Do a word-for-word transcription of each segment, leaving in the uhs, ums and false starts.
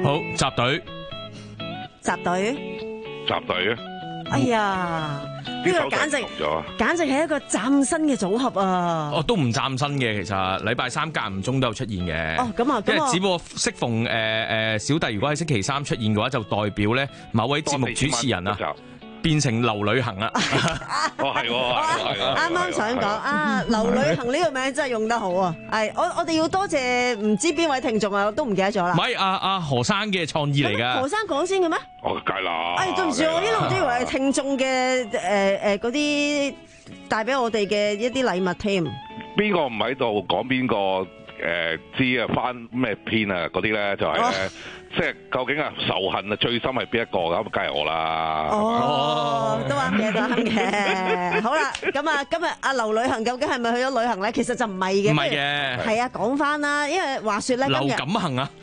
好，集隊， 集隊， 集隊啊！ 哎呀，呢個簡直簡直係一個嶄新嘅組合啊！ 哦，都唔嶄新嘅，其實禮拜三間唔中都有出現嘅。 哦，咁啊，咁啊， 因為只不過適逢誒誒小弟如果喺星期三出現嘅話，就代表咧某位節目主持人啊。變成劉旅行啦！ 哦，係喎， 啱啱想講啊，劉旅行呢個名真係用得好啊！係，我我哋要多謝唔知邊位聽眾啊，我都唔記得咗啦。 唔係阿阿何生嘅創意嚟㗎。 何生講先嘅咩？ 哦，梗係啦。 哎，對唔住，我一路都以為係聽眾嘅誒誒嗰啲帶俾我哋嘅一啲禮物添。 邊個唔喺度講邊個？誒知啊，翻咩篇啊嗰啲咧就係咧，即係究竟啊仇恨啊最深係邊一個咁？梗係我啦。 哦，都啱嘅，都啱嘅。好啦，咁啊，今日阿劉旅行究竟係咪去咗旅行咧？其實就唔係嘅。 唔係嘅。 係啊，講翻啦，因為話説咧， 劉錦恒啊，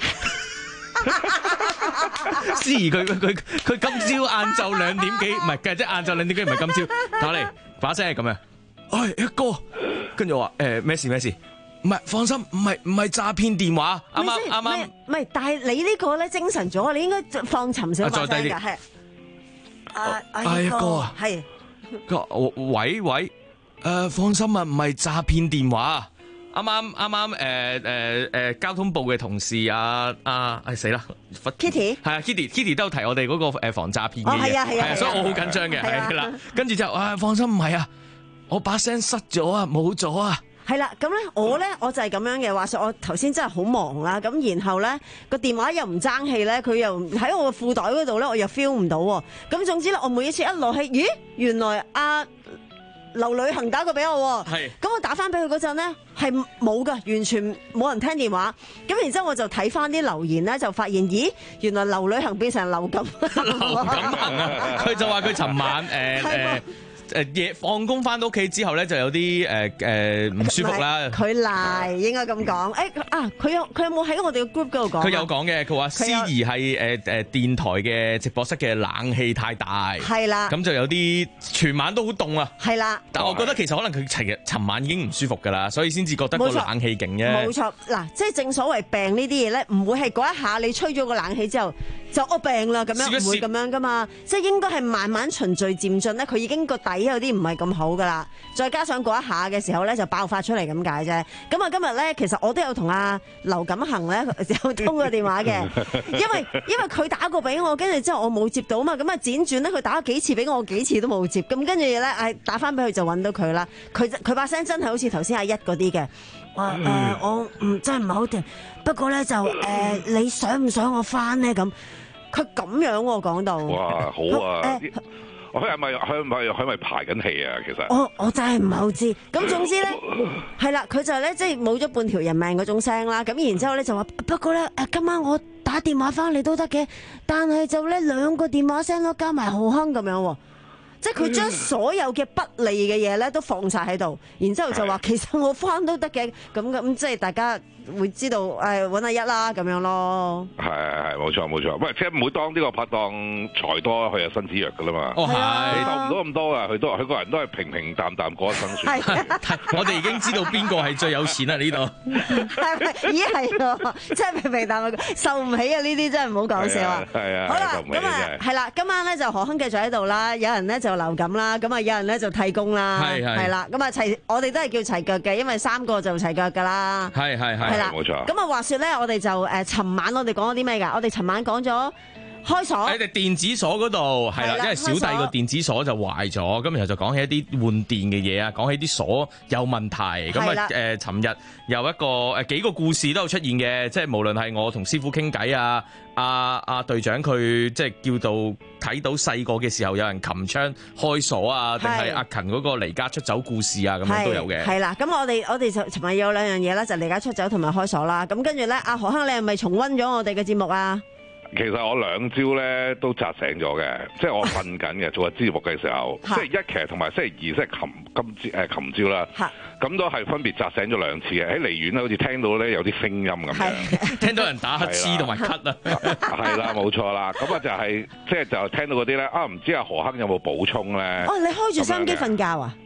思怡佢佢佢今朝晏晝兩點幾，唔係，即係晏晝兩點幾，唔係今朝打嚟，把聲係咁嘅。哎，一哥，跟住我話誒咩事咩事？唔係，放心，唔係唔係詐騙電話，啱啱啱啱。 唔係，但係你呢個咧精神咗，你應該放沉少把聲㗎，係。啊， 阿一哥啊， 係。 喂喂，誒放心啊，唔係詐騙電話，啱啱啱啱誒誒誒交通部嘅同事啊啊，唉死啦 ，Kitty 係啊 Kitty，Kitty 都提我哋嗰個誒防詐騙嘅嘢， 係啊係啊， 所以我好緊張嘅，係啦，跟住就啊放心，唔係啊，我把聲失咗啊，冇咗啊。 係啦，咁咧我咧我就係咁樣嘅話，說我頭先真係好忙啦，咁然後咧個電話又唔爭氣咧，佢又喺我個褲袋嗰度咧，我又 feel 唔到喎。咁總之咧，我每一次一落去，咦，原來阿劉旅行打過俾我，係，咁我打翻俾佢嗰陣咧係冇噶，完全冇人聽電話。咁然之後我就睇翻啲留言咧，就發現，咦，原來劉旅行變成劉錦恒， 劉錦恒啊，佢就話佢尋晚誒誒。誒夜放工翻到屋企之後咧，就有啲誒誒唔舒服啦。 佢賴應該咁講。誒啊，佢有佢有冇喺我哋嘅 group 嗰度講？ 佢有講嘅，佢話思怡係誒誒電台嘅直播室嘅冷氣太大。 係啦。咁就有啲全晚都好凍啊。 係啦。 但我覺得其實可能佢尋日尋晚已經唔舒服㗎啦，所以先至覺得個冷氣勁啫。 冇錯。嗱，即係正所謂病呢啲嘢咧，唔會係嗰一下你吹咗個冷氣之後就我病啦咁樣，唔會咁樣㗎嘛。即係應該係慢慢循序漸進咧，佢已經個底有啲唔係咁好噶啦，再加上嗰一下嘅時候咧就爆發出嚟咁解啫。咁啊今日咧其實我都有同阿劉錦恒咧有通過電話嘅，因為因為佢打過俾我，跟住之後我冇接到啊嘛，咁啊輾轉咧佢打咗幾次俾我，我幾次都冇接，咁跟住咧誒打翻俾佢就揾到佢啦。佢佢把聲真係好似頭先阿一嗰啲嘅，話誒、呃、我唔真係唔係好掂，不過咧就誒、呃、你想唔想我翻咧咁？佢咁樣喎講到， 哇好啊！佢係咪佢係咪佢係咪排緊戲啊？其實我我真係唔係好知。咁總之咧，係啦，佢就咧即係冇咗半條人命嗰種聲啦。咁然之後咧就話，不過咧誒今晚我打電話翻嚟都得嘅，但係就咧兩個電話聲都加埋浩亨咁樣喎。即係佢將所有嘅不利嘅嘢咧都放晒喺度，然之後就話其實我翻都得嘅，咁咁即係大家會知道誒揾阿一啦咁樣咯。 係係冇錯冇錯，喂，即係唔會當呢個拍檔財多，佢有身子弱噶啦嘛。 哦係， 你鬥唔到咁多啊，佢都佢個人都係平平淡淡過一生算。 係， 我哋已經知道邊個係最有錢啦呢度。 係咪？咦係喎，即係平平淡淡，受唔起啊！呢啲真係唔好講笑啊。 係啊。 好啦，咁啊係啦，今晚咧就何亨繼續喺度啦，有人咧就流感啦，咁啊有人咧就替工啦，係係啦，咁啊齊，我哋都係叫齊腳嘅，因為三個就齊腳噶啦， 係係係， 係啦， 冇錯。 咁啊話說咧，我哋就誒尋晚我哋講咗啲咩㗎？我哋尋晚講咗開鎖喺哋電子鎖嗰度係啦，因為小弟個電子鎖就壞咗，咁然後就講起一啲換電嘅嘢啊，講起啲鎖有問題，咁啊誒，尋日有一個誒幾個故事都有出現嘅，即係無論係我同師傅傾偈啊，阿阿隊長佢即係叫到睇到細個嘅時候有人擒槍開鎖啊，定係阿勤嗰個離家出走故事啊，咁樣都有嘅。係啦， 咁我哋我哋就尋日有兩樣嘢啦，就離家出走同埋開鎖啦。咁跟住咧，阿何亨你係咪重溫咗我哋嘅節目啊？ 其實我兩朝咧都扎醒咗嘅，即係我瞓緊嘅做下節目嘅時候，星期一其實同埋星期二即係琴今朝誒琴朝啦，咁都係分別扎醒咗兩次嘅。喺離遠咧，好似聽到咧有啲聲音咁樣， 聽到人打乞嗤同埋咳啊， 係啦冇錯啦。咁啊就係即係就聽到嗰啲咧啊，唔知阿何亨有冇補充咧？ 哦，你開住收音機瞓覺啊？ 唔唔係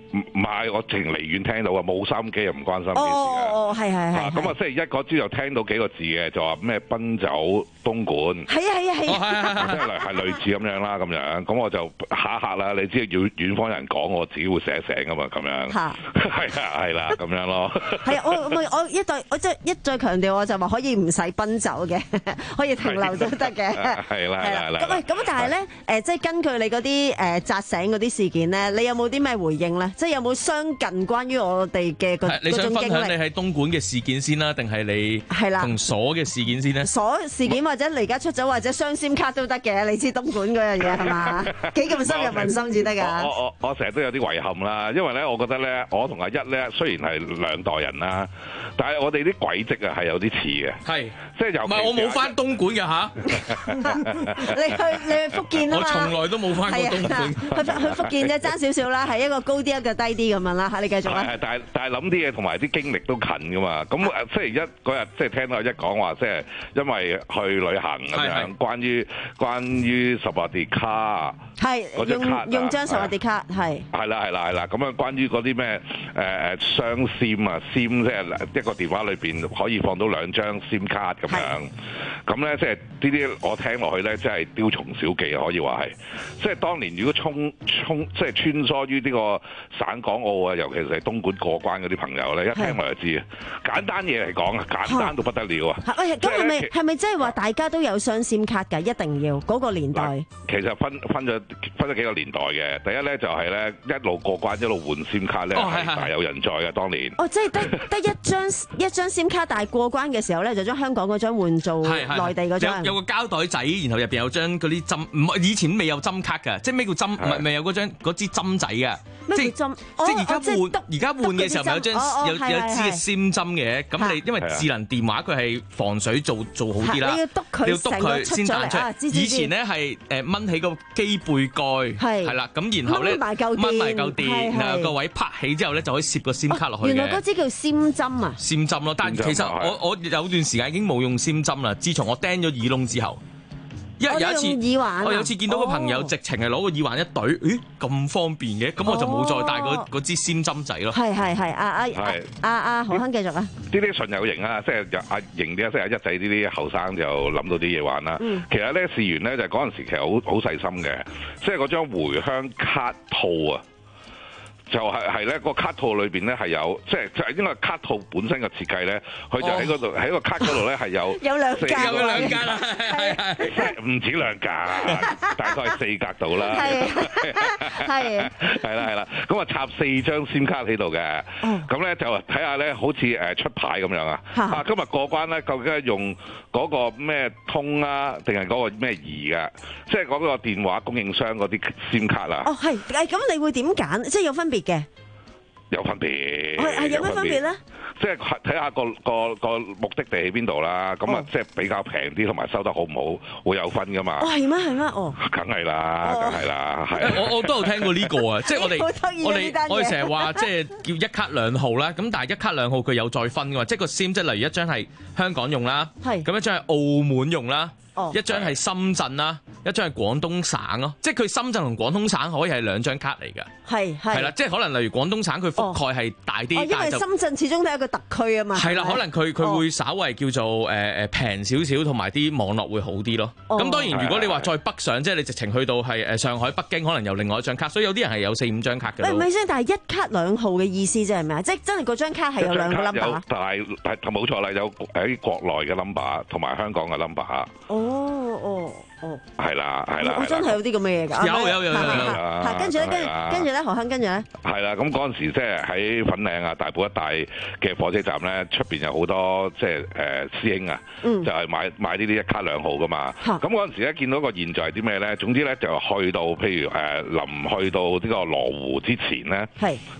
係，我淨離遠聽到啊，冇收音機又唔關心嘅事嘅。 哦哦，係係係。 咁啊，星期一嗰朝就聽到幾個字嘅，就話咩奔走東莞。 係啊係啊係啊。 即係係類似咁樣啦，咁樣咁我就嚇一嚇啦。你知要遠方人講，我自己會醒一醒噶嘛，咁樣。嚇。係啊，係啦，咁樣咯。係啊，我我我一再我即係一再強調，我就話可以唔使奔走嘅，可以停留都得嘅。係啦係啦。咁喂，咁但係咧誒，即係根據你嗰啲誒扎醒嗰啲事件咧，你有冇啲咩回應咧？即係有冇相近關於我哋嘅嗰你想種經歷？ 分享你喺東莞嘅事件先啦，定係你同鎖嘅事件先咧？ 鎖事件或者離家出走或者雙 SIM 卡都得嘅，你知東莞嗰樣嘢係嘛？幾咁深入民心至得㗎。 我我我成日都有啲遺憾啦，因為咧，我覺得咧，我同阿一咧雖然係兩代人啦，但係我哋啲軌跡啊係有啲似嘅。係，即係由唔係我冇翻東莞嘅嚇。 你去你去福建啊嘛？ 我從來都冇翻過東莞。 去去福建啫，爭少少啦，係一個高啲一個低啲咁樣啦嚇。你繼續啦。 係，但係但係諗啲嘢同埋啲經歷都近噶嘛。咁星期一嗰日即係聽到阿一講話，即係因為去旅行咁樣，關於關於十八疊卡。 係用用張十八疊卡係。係啦係啦係啦，咁啊關於嗰啲咩誒誒雙 SIM 啊 SIM 即係一個電話裏邊可以放到兩張 SIM 卡咁樣，咁咧即係呢啲我聽落去咧，即係雕蟲小技可以話係。即係當年如果衝衝即係穿梭於呢個省港澳啊，尤其是係東莞過關嗰啲朋友咧，一聽我就知啊。簡單嘢嚟講啊，簡單到不得了啊！ 喂，咁係咪係咪即係話大家都有雙 SIM 卡㗎？一定要嗰個年代。 其實分分咗分咗幾個年代嘅。第一咧就係咧一路過關一路換 SIM 卡咧係大有人在嘅當年。 哦，即係得得一張一張 SIM 卡，但係過關嘅時候咧就將香港嗰張換做內地嗰張。 有有個膠袋仔，然後入邊有張嗰啲針，唔係以前未有針卡㗎，即係咩叫針？唔係未有嗰張嗰支針仔㗎。 咩叫針？ 即係而家換而家換嘅時候咪有張有有支嘅 SIM 針嘅，咁你因為智能電話佢係防水做做好啲啦， 你要篤佢， 你要篤佢先彈出。以前咧係誒掹起個機背蓋，係啦，咁然後咧掹埋嚿電，然後個位拍起之後咧就可以攝個 SIM 卡落去嘅。 原來嗰支叫 SIM 針啊 ！SIM 針咯，但係其實我我有段時間已經冇用 SIM 針啦。自從我釘咗耳窿之後。因為有一次，我有次見到個朋友直情係攞個耳環一懟，咦咁方便嘅，咁我就冇再帶嗰嗰支尖針仔咯。 係係係，阿阿阿阿何亨繼續啊！ 呢啲純有型啊，即係阿型啲啊，即係阿一仔呢啲後生就諗到啲嘢玩啦。嗯、其實咧事緣咧就嗰陣時其實好好細心嘅，即係嗰張回鄉卡套啊。就係係咧個卡套裏邊咧係有，即係就係因為卡套本身嘅設計咧，佢就喺嗰度喺個卡嗰度咧係有有兩格， 有兩格啦， 係係唔止兩格，大概係四格到啦，係係啦係啦，咁啊插四張 SIM 卡喺度嘅，咁咧就睇下咧好似誒出牌咁樣啊，啊今日過關咧究竟係用嗰個咩通啊，定係嗰個咩儀噶？即係嗰個電話供應商嗰啲 SIM 卡啊？ 哦係，誒咁你會點揀？即係有分別嘅， 有分別， 係有咩分別咧？ 即係睇下個個個目的地喺邊度啦，咁啊即係比較平啲，同埋收得好唔好，會有分噶嘛？ 哦係咩係咩？哦， 梗係啦，梗係啦，係。 我我都有聽過呢個啊，即係我哋我哋我哋成日話即係叫一卡兩號啦，咁但係一卡兩號佢有再分噶嘛？即係個 SIM 即係例如一張係香港用啦，係咁一張係澳門用啦。Oh. 一張係深圳啦，一張係廣東省咯，即係佢深圳同廣東省可以係兩張卡嚟㗎。係係啦，即係可能例如廣東省佢覆蓋係大啲， 哦，因為深圳始終都係一個特區啊嘛。 係啦，可能佢佢會稍為叫做誒誒平少少，同埋啲網絡會好啲咯。咁、oh. 當然如果你話再北上，即係你直情去到係誒上海、北京，可能有另外一張卡，所以有啲人係有四五張卡嘅。 唔係先，但係一卡兩號嘅意思即係咩啊？即係真係嗰張卡係有兩個 number 啊？ 但係係冇錯啦，有喺國內嘅 number 同埋香港嘅 number。 哦哦。哦， 係啦，係啦， 我真係有啲咁嘅嘢㗎， 有有有有， 係跟住咧，跟住跟住咧，何亨跟住咧， 係啦，咁嗰陣時即係喺粉嶺啊、大埔一帶嘅火車站咧，出邊有好多即係誒師兄啊，就係買買呢啲一卡兩號㗎嘛。咁嗰陣時咧見到個現象係啲咩咧？總之咧就去到譬如誒臨去到呢個羅湖之前咧，係即係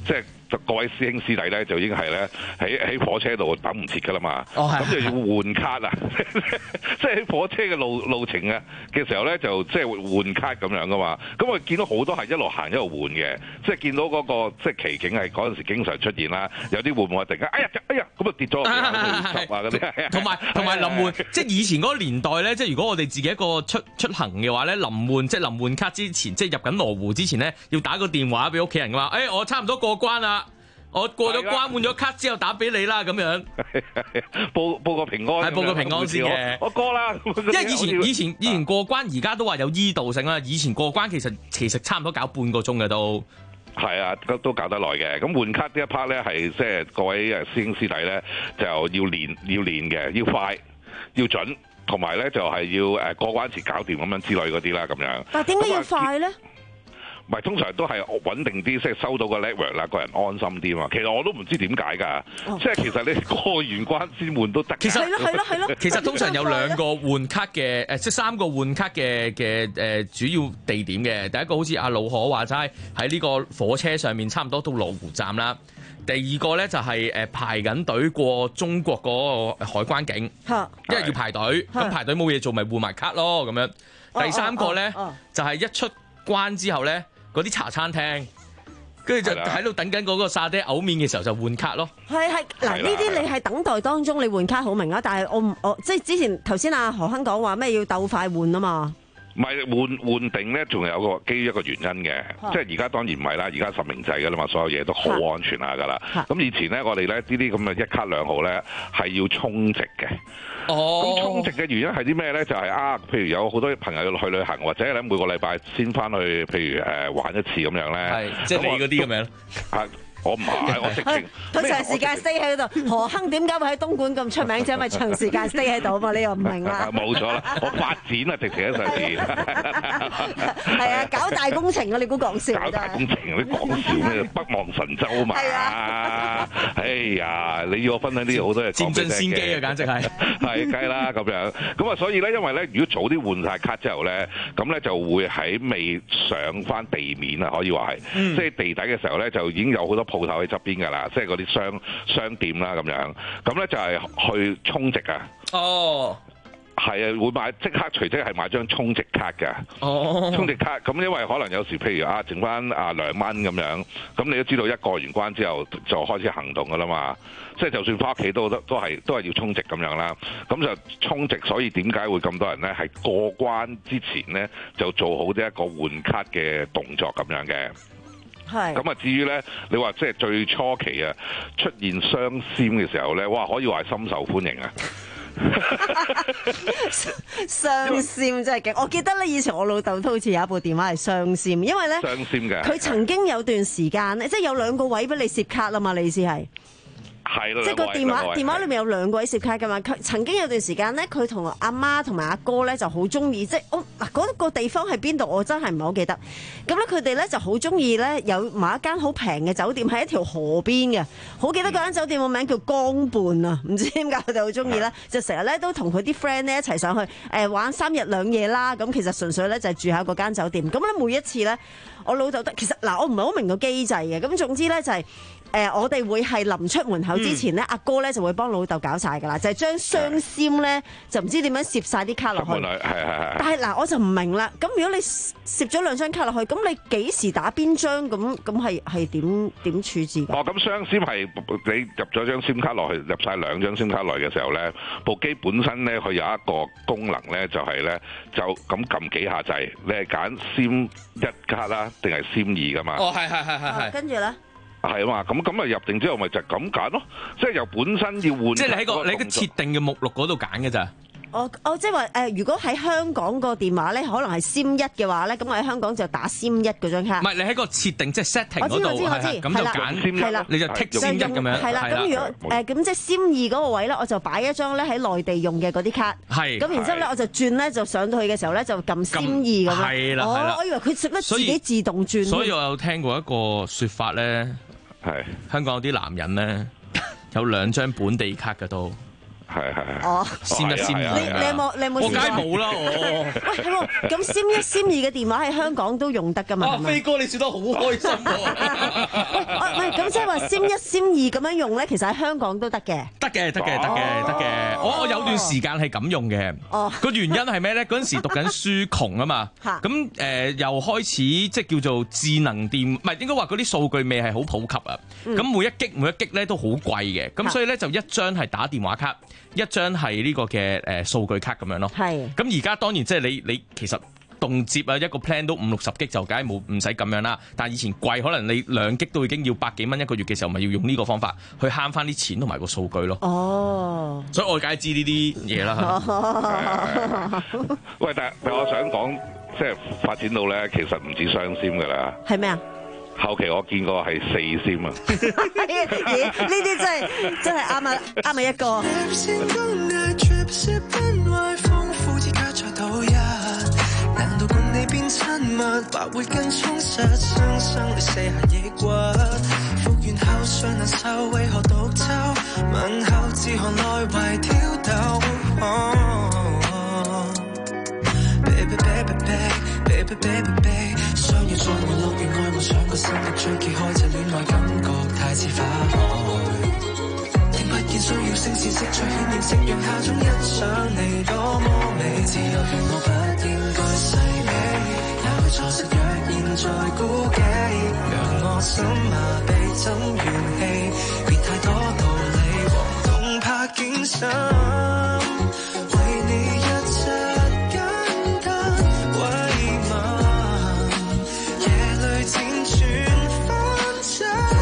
各位師兄師弟咧就已經係咧喺喺火車度等唔切㗎啦嘛，咁、哦、就要換卡啊！即係喺火車嘅路路程啊嘅時候咧，就即係換卡咁樣噶嘛。咁我見到好多係一路行一路換嘅，即係見到嗰、嗰個即係奇景係嗰陣時經常出現啦。有啲換換突然間，哎呀哎呀，咁啊跌咗落地啊嗰啲。同埋同埋臨換， 即係以前嗰個年代咧，即係如果我哋自己一個出出行嘅話咧，臨換即係臨換卡之前，即係入緊羅湖之前咧，要打個電話俾屋企人㗎嘛。誒、哎，我差唔多過關啦。我過咗關換咗卡之後打俾你啦，咁樣報報個平安， 係報個平安先嘅。 我過啦， 因為以前以前以前過關，而家都話有依度性啦。以前過關其實其實差唔多搞半個鐘嘅都。 係啊，都都搞得耐嘅。咁換卡呢一 part 咧，係即係各位誒師兄師弟咧，就要練要練嘅，要快要準，同埋咧就係要誒過關前搞掂咁樣之類嗰啲啦，咁樣。 但係點解要快咧？ 唔係通常都係穩定啲，即係收到個 level 啦，個人安心啲嘛。其實我都唔知點解㗎，即係其實你過完關先換都得。 其實係咯係咯係咯。 其實通常有兩個換卡嘅誒，即係三個換卡嘅嘅誒主要地點嘅。第一個好似阿老可話齋喺呢個火車上面，差唔多到羅湖站啦。第二個咧就係誒排緊隊過中國嗰個海關境，因為要排隊，咁排隊冇嘢做，咪換埋卡咯咁樣。第三個咧就係一出關之後咧。嗰啲茶餐廳，跟住就喺度等緊嗰個沙爹牛面嘅時候就換卡咯。係係嗱， 呢啲你係等待當中你換卡好明啊，但係我唔我即係之前頭先阿何亨講話咩要鬥快換啊嘛。 唔係換換定咧，仲有個基於一個原因嘅，即係而家當然唔係啦，而家實名制㗎啦嘛，所有嘢都好安全下㗎啦。咁以前咧，我哋咧呢啲咁嘅一卡兩號咧係要充值嘅。哦，咁充值嘅原因係啲咩咧？就係、是、啊，譬如有好多朋友去旅行，或者咧每個禮拜先翻去，譬如誒、呃、玩一次咁樣咧。係，即係你嗰啲咁樣。啊我唔係，我直情佢長時間 stay 喺度。何亨點解會喺東莞咁出名？就因為長時間 stay 喺度嘛？你又唔明啦？ 冇錯啦，我發展啊，直情喺上邊。 係啊，搞大工程啊！你估講笑？ 搞大工程，你講笑咩？北望神州嘛。係啊。哎呀，你要我分享啲好多嘢講俾你聽嘅。佔盡先機啊，簡直係。係，梗係啦咁樣。咁啊，所以咧，因為咧，如果早啲換晒卡之後咧，咁咧就會喺未上翻地面啊，可以話係，即係地底嘅時候咧，就已經有好多鋪頭喺側邊㗎啦，即係嗰啲商商店啦咁樣，咁咧就係去充值啊！哦，係啊，會買即刻隨即係買張充值卡㗎。哦，充值卡咁，因為可能有時譬如啊，剩翻啊兩蚊咁樣，咁你都知道一過完關之後就開始行動㗎啦嘛。即係就算翻屋企都都都係都係要充值咁樣啦。咁就充值，所以點解會咁多人咧？係過關之前咧就做好呢一個換卡嘅動作咁樣嘅。係咁啊！至於咧，你話即係最初期啊，出現雙 SIM 嘅時候咧，哇，可以話係深受歡迎啊！ 雙 SIM 真係勁，我記得咧，以前我老豆都好似有一部電話係雙 SIM，因為咧雙 SIM 嘅， 佢曾經有段時間咧，即係有兩個位俾你攝卡啦嘛，你意思係？ 係咯， 即係個電話電話裏面有兩個位攝卡㗎嘛。佢曾經有段時間咧，佢同阿媽同埋阿哥咧就好中意，即係我嗱嗰個地方係邊度，我真係唔係好記得。咁咧佢哋咧就好中意咧有某一間好平嘅酒店喺一條河邊嘅，好記得嗰間酒店個名叫江畔啊，唔知點解佢哋好中意咧，就成日咧都同佢啲 friend 咧一齊上去誒玩三日兩夜啦。咁其實純粹咧就係住喺嗰間酒店。咁咧每一次咧，我老豆得其實嗱，我唔係好明個機制嘅。咁總之咧就係、是。誒、呃，我哋會係臨出門口之前咧，阿、嗯、哥咧就會幫老豆搞晒㗎啦，就係、是、將雙 SIM 咧就唔知點樣攝晒啲卡落去。係係係。但係嗱，我就唔明啦。咁如果你攝咗兩張卡落去，咁你幾時打邊張？咁咁係係點點處置㗎？ 哦，咁雙 SIM 係你入咗張 SIM 卡落去，入晒兩張 SIM 卡落去嘅時候咧，部機本身咧佢有一個功能咧，就係、是、咧就咁撳幾下掣，你係揀 SIM 一卡啦，定係 SIM 二㗎嘛？ 哦，係係係係係。 跟住咧。 係啊嘛，咁咁啊入定之後咪就咁揀咯，即係由本身要換。 即係你喺個你個設定嘅目錄嗰度揀嘅咋？ 哦哦，即係話誒，如果喺香港個電話咧，可能係 SIM 一嘅話咧，咁我喺香港就打 SIM 一嗰張卡。唔係， 你喺個設定即係 setting 嗰度， 我知我知我知， 咁就揀 SIM 一，係啦，你就剔 SIM 一咁樣。 係啦，咁如果誒咁即係 SIM 二嗰個位咧，我就擺一張咧喺內地用嘅嗰啲卡。係。咁然之後咧，我就轉咧就上到去嘅時候咧，就撳 SIM 二咁樣。係啦係啦。我以為佢識得自己自動轉。 所以我有聽過一個説法咧。係香港有啲男人咧有兩張本地卡嘅都， 係係係。 哦， 閃一閃二， 你你有冇你有冇？ 我梗係冇啦，我。 喂，係喎，咁閃一閃二嘅電話喺香港都用得㗎嘛？ 啊，飛哥你笑得好開心喎！ 喂，喂，咁即係話閃一閃二咁樣用咧，其實喺香港都得嘅。 得嘅，得嘅，得嘅，得嘅。我我有段時間係咁用嘅。哦。個原因係咩咧？嗰陣時讀緊書窮啊嘛。嚇。咁誒又開始即係叫做智能電，唔係應該話嗰啲數據未係好普及啊。咁每一 G 每一 G 咧都好貴嘅。咁所以咧就一張係打電話卡，一張係呢個嘅誒數據卡咁樣咯。係。咁而家當然即係你你其實動輒啊一個 plan 都五六十 G 就梗係冇唔使咁樣啦。但係以前貴，可能你兩 G 都已經要百幾蚊一個月嘅時候，咪要用呢個方法去慳翻啲錢同埋個數據咯。哦。所以我梗係知呢啲嘢啦。 哦、喂，但係我想講，即係發展到咧，其實唔止雙 SIM 噶啦。係咩啊？後期我見過係四SIM啊！ 咦？呢啲真係真係啱啊啱啊一個。難道伴你變親密，或會更充實？雙雙你卸下抑鬱，復原後尚難受，為何獨奏？問候自何來為挑逗、oh, Baby baby baby baby baby baby， 相遇在沒落完愛，我想個心力最揭開這戀愛感覺太似花海。不見需要聲線色彩顯形色讓下種欣賞你多麼美，自由權我不應該細味，也會錯失若現在孤寂，讓我心麻痹怎元氣，別太多道理黃動拍景深，為你一切簡單慰問，夜裏輾轉翻出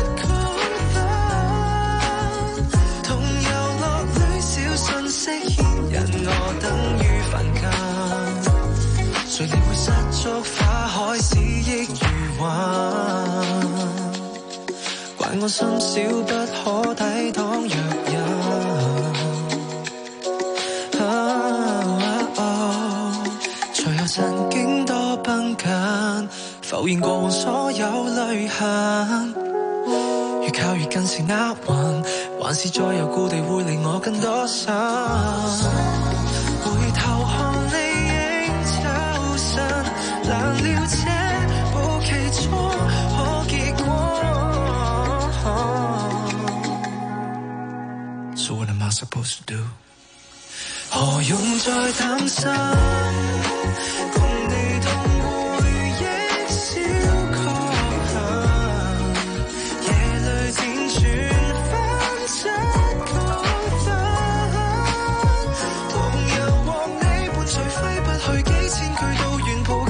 信息牽引我等於凡間，誰料會失足花海，使益如雲。怪我心小不可抵擋若人。隨後曾經多繃緊，浮現過往所有淚痕。越靠越近是厄運，還是再由故地會令我更多心。回頭看你影抽身，難料這步其中可結果。So what am I supposed to do？ 何用再擔心？共你同回憶小確幸，夜裏輾轉翻出高分，忘又忘你伴隨揮不去幾千句都願抱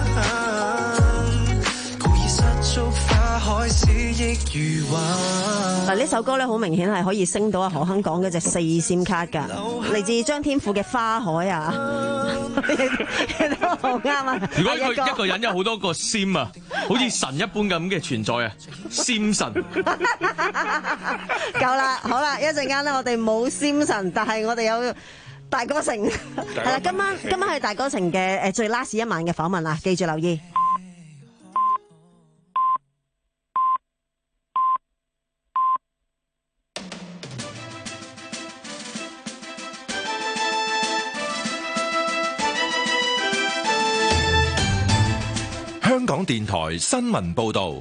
緊，故意失足花海使益如雲。嗱，呢首歌咧好明顯係可以升到阿何鏗講嗰隻四閃卡㗎，嚟自張天賦嘅花海啊，都好啱啊！ 如果佢一個人有好多個 SIM 啊，好似神一般咁嘅存在啊，SIM 神。 夠啦，好啦，一陣間咧我哋冇 SIM 神，但係我哋有大歌城，係啦，今晚今晚係大歌城嘅誒最 last 一晚嘅訪問啊，記住留意。 香港電台新聞報道，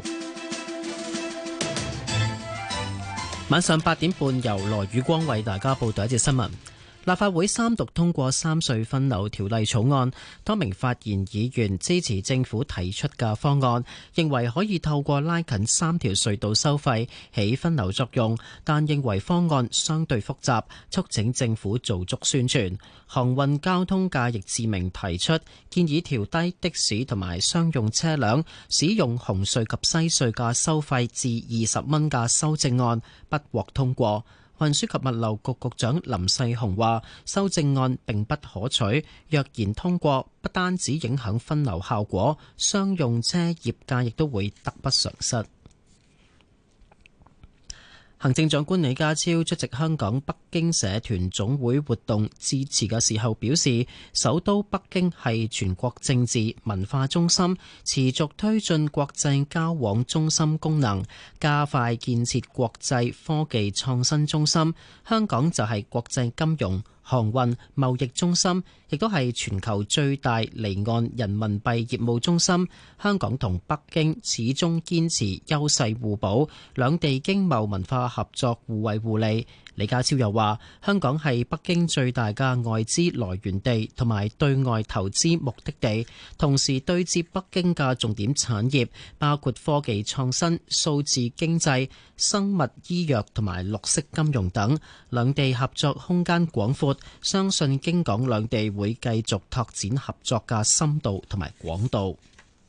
晚上八點半由羅宇光為大家報道一節新聞。立法會三讀通過三隧分流條例草案，多名發言議員支持政府提出嘅方案，認為可以透過拉近三條隧道收費起分流作用，但認為方案相對複雜，促請政府做足宣傳。航運交通界易志明提出建議調低的士同埋商用車輛使用紅隧及西隧嘅收費至二十蚊嘅修正案，不獲通過。運輸及物流局局長林世雄話：修正案並不可取，若然通過，不單止影響分流效果，商用車業界亦都會得不償失。 行政長官李家超出席香港北京社團總會活動致辭嘅時候表示，首都北京係全國政治文化中心，持續推進國際交往中心功能，加快建設國際科技創新中心。香港就係國際金融、航運、貿易中心，亦都係全球最大離岸人民幣業務中心。香港同北京始終堅持優勢互補，兩地經貿文化合作互惠互利。李家超又話，香港係北京最大嘅外資來源地同埋對外投資目的地，同時對接北京嘅重點產業包括科技創新、數字經濟、生物醫藥同埋綠色金融等，兩地合作空間廣闊，相信京港兩地會繼續拓展合作嘅深度同埋廣度。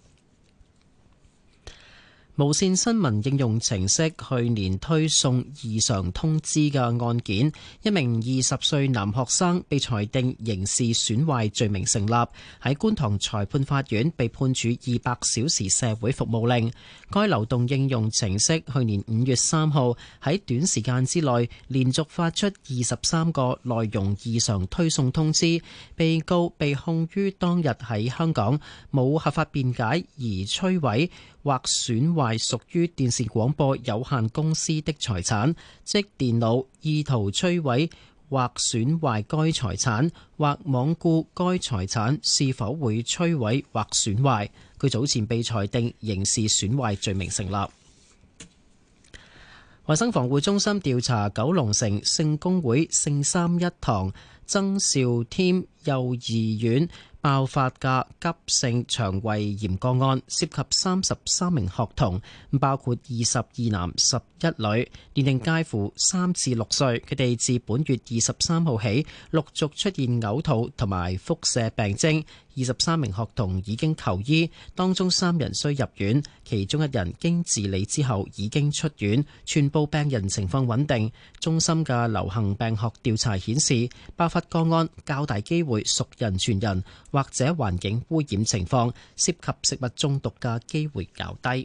無線新聞應用程式去年推送異常通知嘅案件，一名二十歲男學生被裁定刑事損壞罪名成立，喺觀塘裁判法院被判處二百小時社會服務令。該流動應用程式去年五月三號喺短時間之內連續發出二十三個內容異常推送通知，被告被控於當日喺香港冇合法辯解而摧毀或損壞屬於電視廣播有限公司的財產，即電腦，意圖摧毀或損壞該財產，或罔顧該財產是否會摧毀或損壞。佢早前被裁定刑事損壞罪名成立。衛生防護中心調查九龍城聖公會聖三一堂曾兆添幼兒園爆發嘅急性腸胃炎個案，涉及三十三名學童，包括二十二男十一女，年齡介乎三至六歲。佢哋自本月二十三號起陸續出現嘔吐同埋腹瀉病徵。二十三名學童已經求醫，當中三人需入院，其中一人經治理之後已經出院，全部病人情況穩定。中心嘅流行病學調查顯示，爆發個案較大機會屬人傳人，或者環境污染情況，涉及食物中毒嘅機會較低。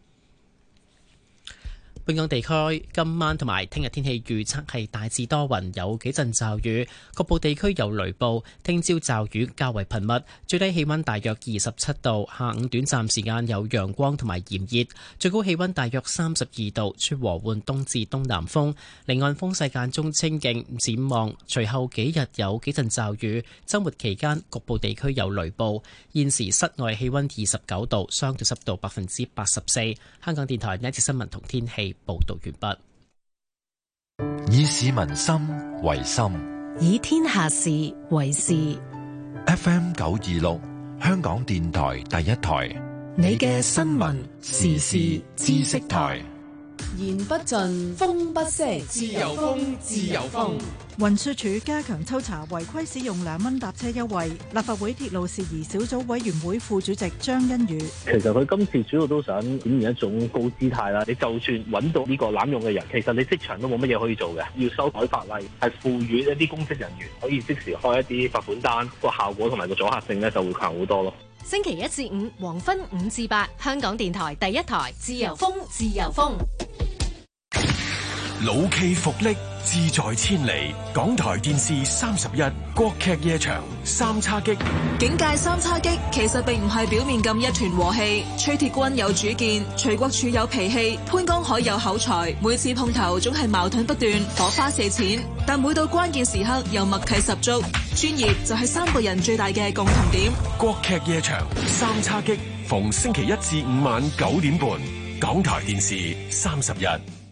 本港地區今晚同埋聽日天氣預測係大致多雲，有幾陣驟雨，局部地區有雷暴。聽朝驟雨較為頻密，最低氣溫大約二十七度。下午短暫時間有陽光同埋炎熱，最高氣溫大約三十二度，吹和緩東至東南風。離岸風勢間中清勁。展望隨後幾日有幾陣驟雨，週末期間局部地區有雷暴。現時室外氣溫二十九度，相對濕度百分之八十四。香港電台呢一節新聞同天氣報道完畢。 以市民心為心， 以天下事為事。 F M 九二六，香港電台第一台， 你嘅新聞時事知識台。 言不盡，風不息，自由風，自由風。 運輸署加強抽查違規使用兩蚊搭車優惠。立法會鐵路事宜小組委員會副主席張欣宇： 其實佢今次主要都想顯現一種高姿態啦。你就算揾到呢個濫用嘅人，其實你職場都冇乜嘢可以做嘅。要修改法例，係賦予一啲公職人員可以即時開一啲罰款單，個效果同埋個阻嚇性咧就會強好多咯。 星期一至五黃昏五至八，香港電台第一台，自由風，自由風。 老驥伏櫪，志在千里。港台電視三十一，國劇夜場三叉戟。 警界三叉戟其實並唔係表面咁一團和氣。崔鐵軍有主見，徐國柱有脾氣，潘江海有口才，每次碰頭總係矛盾不斷，火花四濺。但每到關鍵時刻又默契十足，專業就係三個人最大嘅共同點。 國劇夜場三叉戟，逢星期一至五晚九點半，港台電視三十一。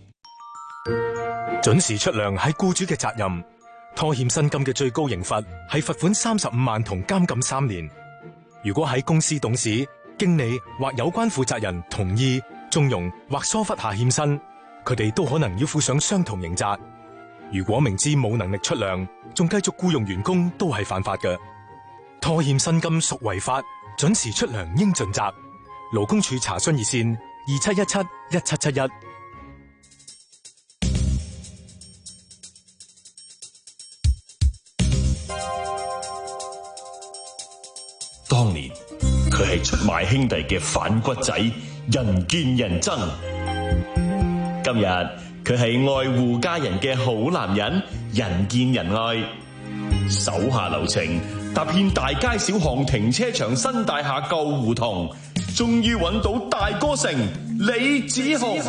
準時出糧係僱主嘅責任，拖欠薪金嘅最高刑罰係罰款三十五萬同監禁三年。如果喺公司董事、經理或有關負責人同意、縱容或疏忽下欠薪，佢哋都可能要負上相同刑責。如果明知冇能力出糧，仲繼續僱用員工，都係犯法嘅。拖欠薪金屬違法，準時出糧應盡責。勞工處查詢熱線二七一七一七七一。 當年佢係出賣兄弟嘅反骨仔，人見人憎。今日佢係愛護家人嘅好男人，人見人愛。手下留情，踏遍大街小巷、停車場、新大廈、舊胡同，終於揾到大歌星李子雄。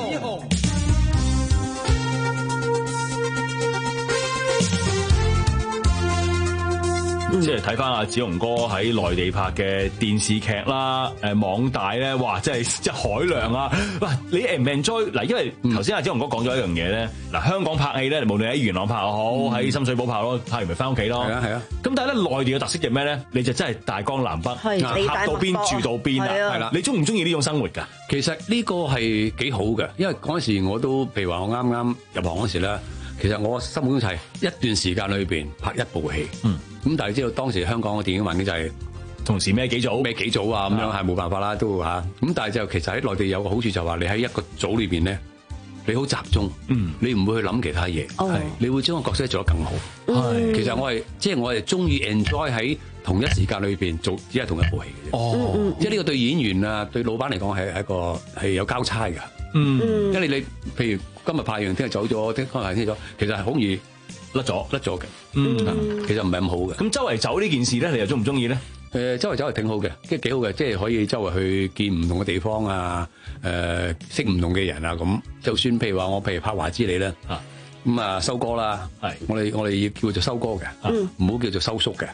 即係睇翻阿子雄哥喺內地拍嘅電視劇啦，誒網大咧，哇！真係即係海量啊！哇！你 enjoy 嗱，因為頭先阿子雄哥講咗一樣嘢咧，嗱香港拍戲咧，無論喺元朗拍又好，喺深水埗拍咯，拍完咪翻屋企咯。係啊係啊。咁但係咧內地嘅特色就咩咧？你就真係大江南北，拍到邊住到邊啊！係啦。你中唔中意呢種生活㗎？ 其實呢個係幾好嘅，因為嗰陣時我都譬如話我啱啱入行嗰時咧。其實我心目中就係一段時間裏邊拍一部戲，咁、嗯、但係知道當時香港嘅電影環境就係同時咩幾組咩幾組啊咁樣係冇辦法啦，都嚇。咁但係就其實喺內地有個好處就係話你喺一個組裏邊咧，你好集中，嗯、你唔會去諗其他嘢，係、哦、你會將個角色做得更好。係其實我係即係我係中意 enjoy 喺同一時間裏邊做只係同一部戲嘅啫。哦，即係呢個對演員啊對老闆嚟講係係一個係有交叉嘅。嗯，因為你譬如今日拍完，聽日走咗，聽日拍完聽咗，其實係好容易甩咗甩咗嘅。嗯，其實唔係咁好嘅。 咁周圍走呢件事咧，你又中唔中意咧？ 誒、呃，周圍走係挺好嘅，即係幾好嘅，即係可以周圍去見唔同嘅地方啊，誒、呃，識唔同嘅人啊，咁就算譬如話我譬如拍華之你咧，啊，咁啊收歌啦，係，我哋我哋要叫做收歌嘅，唔、嗯、好叫做收縮嘅。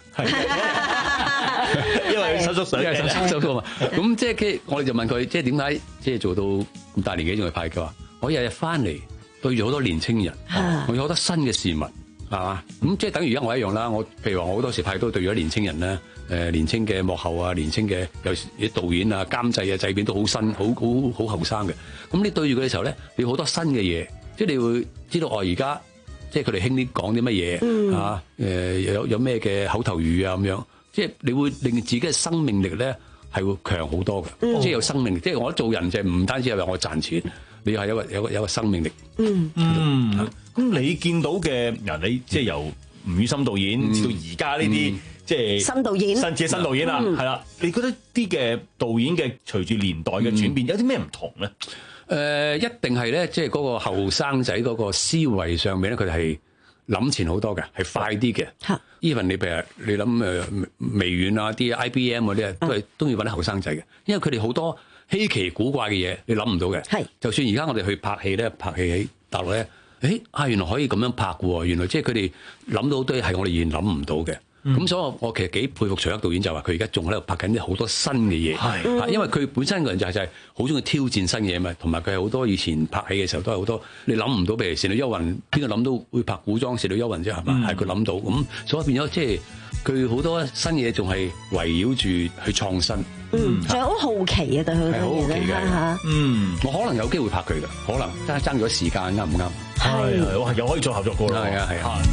因為收縮水， 收縮收縮嘛。咁即係我哋就問佢，即係點解即係做到咁大年紀仲係拍嘅話，我日日翻嚟對住好多年青人，我有好多新嘅事物，係嘛？咁即係等於而家我一樣啦。我譬如話我好多時拍都對住咗年青人咧，誒、呃、年青嘅幕後啊，年青嘅有時啲導演啊、監製啊、製片都好新，好好好後生嘅。咁你對住佢嘅時候咧，你好多新嘅嘢，即係你會知道我而家即係佢哋興啲講啲乜嘢嚇，誒有有咩嘅口頭語啊咁樣。即係你會令自己嘅生命力咧係會強好多嘅、嗯，即係有生命力。即係我覺得做人就唔單止係話我賺錢，你係有個有個有個生命力。嗯嗯。咁、嗯、你見到嘅人，你即係由吳宇森導演至到而家呢啲即係新導演、 新嘅新導演啦，係、嗯、啦。你覺得啲嘅導演嘅隨住年代嘅轉變，嗯、有啲咩唔同咧？誒、 呃，一定係咧，即係嗰個後生仔嗰個思維上面咧，佢哋係諗前好多嘅，係快啲嘅。even 你譬如你諗誒微軟啊啲 I B M 嗰啲啊，都係都要揾啲後生仔嘅，因為佢哋好多稀奇古怪嘅嘢，你諗唔到嘅。係，就算而家我哋去拍戲咧，拍戲喺大陸咧，誒啊原來可以咁樣拍嘅喎，原來即係佢哋諗到好多係我哋以前諗唔到嘅。咁、嗯、所以我我其實幾佩服徐克導演，就話佢而家仲喺度拍緊啲好多新嘅嘢，係，因為佢本身個人就係就係好中意挑戰新嘢嘛，同埋佢係好多以前拍戲嘅時候都係好多你諗唔到，譬如《倩女幽魂》，邊個諗到會拍古裝《倩女幽魂》啫係嘛？係佢諗到，咁所以變咗即係佢好多新嘢仲係圍繞住去創新。 嗯，仲係好好奇啊對佢，係好好奇嘅。嗯， 我可能有機會拍佢㗎，可能爭爭咗時間啱唔啱？ 係係，哇，又可以再合作過啦。係啊係啊。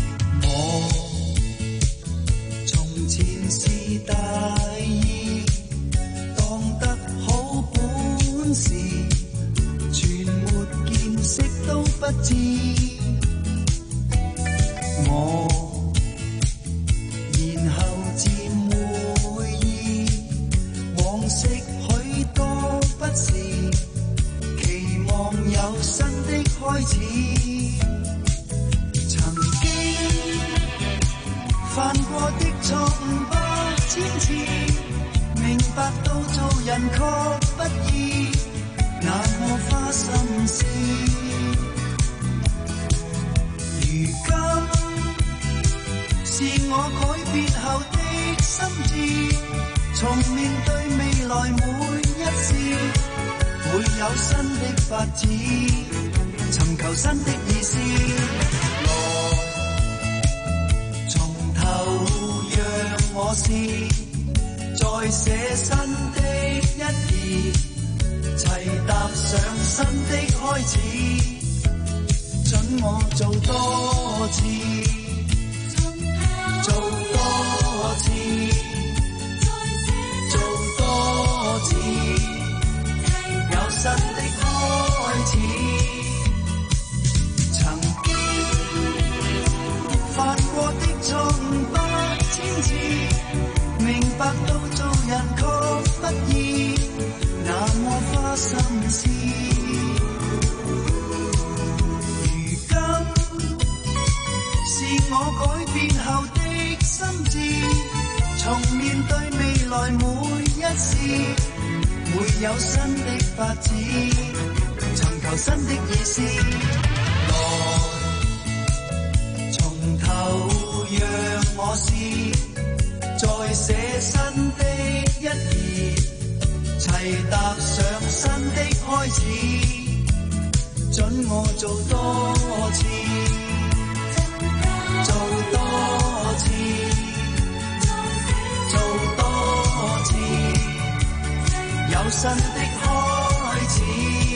前事大意，當得好本事，全沒見識都不知。我然後漸會意，往昔許多不是，期望有新的開始。曾經犯過的錯誤百千次，明白到做人確不易，那麼花心思。如今是我改變後的心志，從面對未來每一事，會有新的發展，尋求新的意思。後讓我試，再寫新的一頁，齊踏上新的開始，准我做多次，做多次，做多次，有新的開始。曾經犯過的錯誤百千次，明白到做人確不易，那麼花心思。 我改變後的心智，從面對未來每一事，會有新的發展，尋求新的意思。來，從頭讓我試，再寫新的一頁，齊踏上新的開始，准我做多次。做多次，做多次，有新的開始。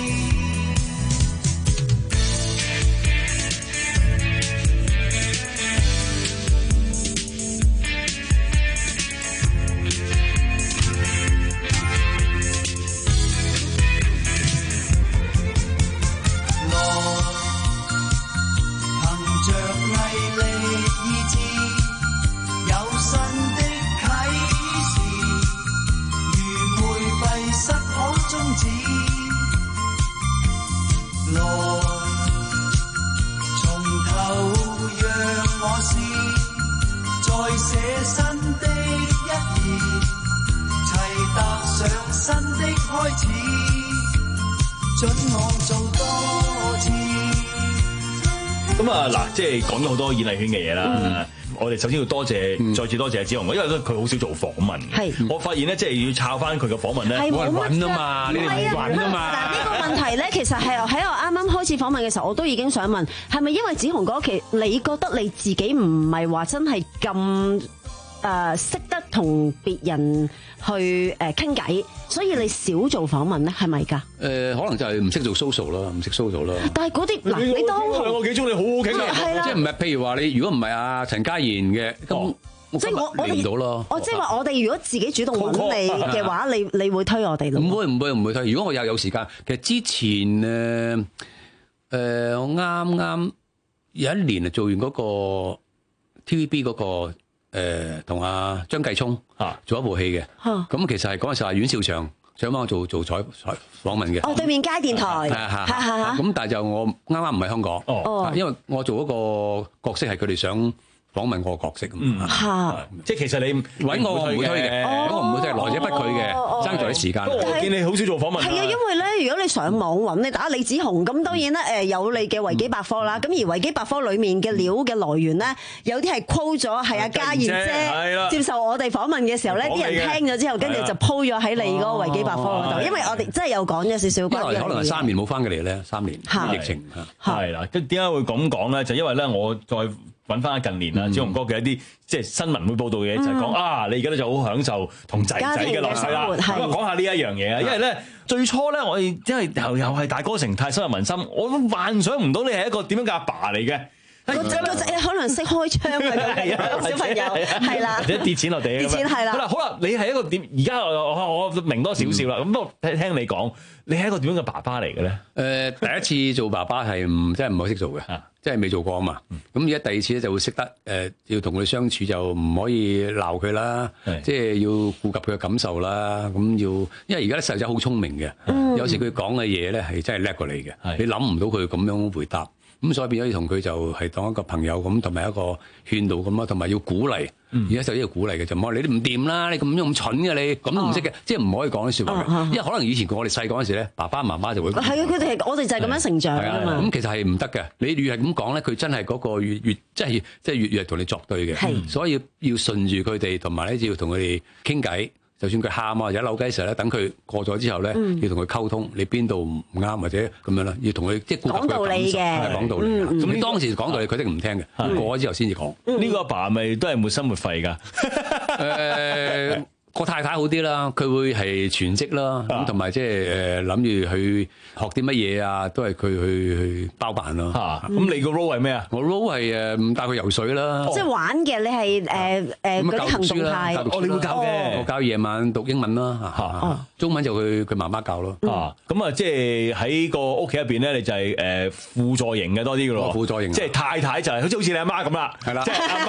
咁啊嗱，即係講咗好多演藝圈嘅嘢啦。嗯、我哋首先要多謝，嗯、再次多謝阿子雄，因為佢好少做訪問。係，我發現咧，即係要抄翻佢嘅訪問咧，冇人揾啊嘛，你哋冇揾啊嘛。 嗱，呢個問題咧，其實係喺我啱啱開始訪問嘅時候，我都已經想問，係咪因為子雄嗰期，你覺得你自己唔係話真係咁誒識得同別人去誒傾偈，所以你少做訪問咧，係咪㗎？誒、 呃，可能就係唔識做 social 咯，唔識 social 咯。 但係嗰啲嗱，你當兩個幾鐘你好好傾啊， 係啦， 即係唔係？譬如話你，如果唔係阿陳嘉賢嘅，咁即係我我嚟唔到咯。 我即係話我哋如果自己主動揾你嘅話，你你會推我哋咯？ 唔會唔會唔會推。如果我有有時間，其實之前誒誒、呃，我啱啱有一年啊，做完嗰個 T V B 嗰、那個。誒同阿張繼聰啊做一部戲嘅，咁、啊、其實係嗰陣時係阮兆祥想幫我做做採採訪問嘅。 哦，對面街電台， 係係係。咁但係就我啱啱唔喺香港，哦，因為我做嗰個角色係佢哋想訪問我個角色咁、嗯啊， 即係其實你揾我唔會推嘅，揾我唔會推，來者不拒嘅，爭在啲時間。不過我見你好少做訪問。 係啊，因為咧，如果你上網揾，你打李子雄，咁當然咧誒有你嘅維基百科啦。咁、嗯、而維基百科裡面嘅料嘅來源咧，有啲係 quote 咗係阿嘉賢姐接受我哋訪問嘅時候咧，啲人聽咗之後，跟住就 po 咗喺你嗰個維基百科嗰度。因為我哋真係有講咗少少關於可能係三年冇翻嘅嚟咧，三年疫情係啦。咁點解會咁講咧？就因為咧，我再揾翻近年啊，子雄哥嘅一啲即係新聞會報道嘅嘢，就係講啊，你而家咧就好享受同仔仔嘅樂趣啦。咁啊，講下呢一樣嘢啊，因為咧最初咧，我哋因為又又係大哥城太深入民心，我都幻想唔到你係一個點樣嘅阿爸嚟嘅。 個仔個仔可能識開槍嘅小朋友，係啦， 或者跌錢落地，跌錢係啦。 好啦，好啦，你係一個點？而家我我明多少少啦。咁不過聽聽你講，你係一個點樣嘅爸爸嚟嘅咧？ 誒，第一次做爸爸係唔即係唔可以識做嘅，即係未做過啊嘛。咁而家第二次咧就會識得誒，要同佢相處就唔可以鬧佢啦，即係要顧及佢嘅感受啦。咁要，因為而家啲細路仔好聰明嘅，有時佢講嘅嘢咧係真係叻過你嘅，你諗唔到佢咁樣回答。咁所以變咗要同佢就係當一個朋友咁，同埋一個勸導咁咯，同埋要鼓勵。而家就呢個鼓勵嘅就唔好你都唔掂啦，你咁樣咁蠢嘅你，咁都唔識嘅，即係唔可以講啲説話嘅。因為可能以前我哋細個嗰陣時咧，爸爸媽媽就會係啊，佢哋係我哋就係咁樣成長㗎嘛。 咁其實係唔得嘅，你越係咁講咧，佢真係嗰個越越即係即係越越係同你作對嘅。所以要順住佢哋，同埋咧要同佢哋傾偈。就算佢喊啊，或者扭計嘅時候咧，等佢過咗之後咧，嗯、要同佢溝通，你邊度唔啱或者咁樣啦，要同佢即係顧及佢嘅感受，講道理嘅，講道理。咁、嗯、你當時講道理，佢哋唔聽嘅，嗯、過咗之後先至講。呢、 嗯呢個阿爸係咪都係沒心沒肺㗎？ 誒。個太太好啲啦，佢會係全職啦，咁同埋即係誒諗住去學啲乜嘢啊，都係佢去去包辦咯。嚇、啊，咁、嗯、你個 role 係咩啊？我 role 係誒帶佢游水啦。 即係玩嘅，你係誒誒嗰啲行動派。 哦，你會教嘅。我教夜晚讀英文啦。嚇、啊哦，中文就佢佢媽媽教咯。 嚇、嗯，咁啊，即係喺個屋企入邊咧，你就係誒輔助型嘅多啲嘅咯。輔助型。即係太太就係好似好似你阿媽咁啦。係啦。即係阿媽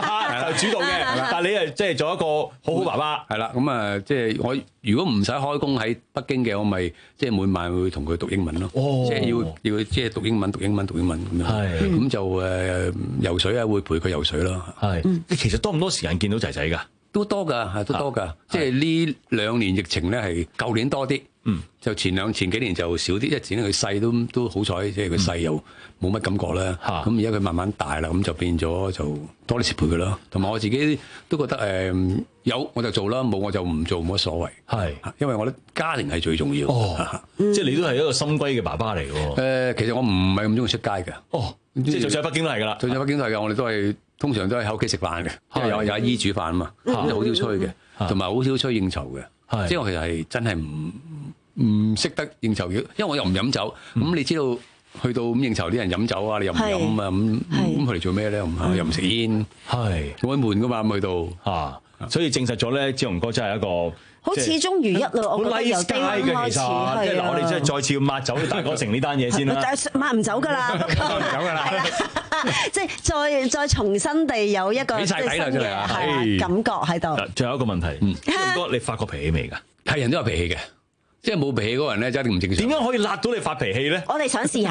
係主導嘅，但係你係即係做一個好好爸爸。 係啦，咁啊，即係我如果唔使開工喺北京嘅，我咪即係每晚會同佢讀英文咯。 哦， 即係要要即係讀英文、讀英文、讀英文咁樣。係，咁就誒游水啊，會陪佢游水咯。 係，你其實多唔多時間見到仔仔㗎？ 都多㗎，係都多㗎。即係呢兩年疫情咧，係舊年多啲。嗯，就前兩前幾年就少啲，因為前年佢細都都好彩，即係佢細又冇乜感覺啦。嚇、嗯，咁而家佢慢慢大啦，咁就變咗就多啲時陪佢咯。同埋我自己都覺得誒、呃、有我就做啦，冇我就唔做冇乜所謂。係，因為我覺得家庭係最重要。 哦，嗯、即係你都係一個心歸嘅爸爸嚟㗎。誒、 呃，其實我唔係咁中意出街嘅。哦， 即係就算喺北京都係㗎啦。就算喺北京都係㗎，我哋都係通常都係喺屋企食飯嘅，因為有有阿姨煮飯啊嘛，咁就好少出去嘅，同埋好少出去應酬嘅。即係我其實係真係唔。唔識得應酬，因為我又唔飲酒，咁、嗯、你知道去到咁應酬啲人飲酒啊，你又唔飲啊，咁咁佢哋做咩咧？又唔食煙，係好悶噶嘛，咁去到嚇、啊，所以證實咗咧，志雄哥真係一個好始終如一咯，我覺得由低溫開始， 即係嗱，我哋即係再次要抹走大哥城呢單嘢先啦， 抹唔走噶啦， 抹唔走噶啦， 即係再再重新地有一個起晒底啦出嚟啊， 感覺喺度。 最後一個問題，志雄哥，你發過脾氣未㗎？ 係人都有脾氣嘅。即係冇脾氣嗰個人咧，就一定唔正常。 點解可以辣到你發脾氣咧？ 我哋想試下。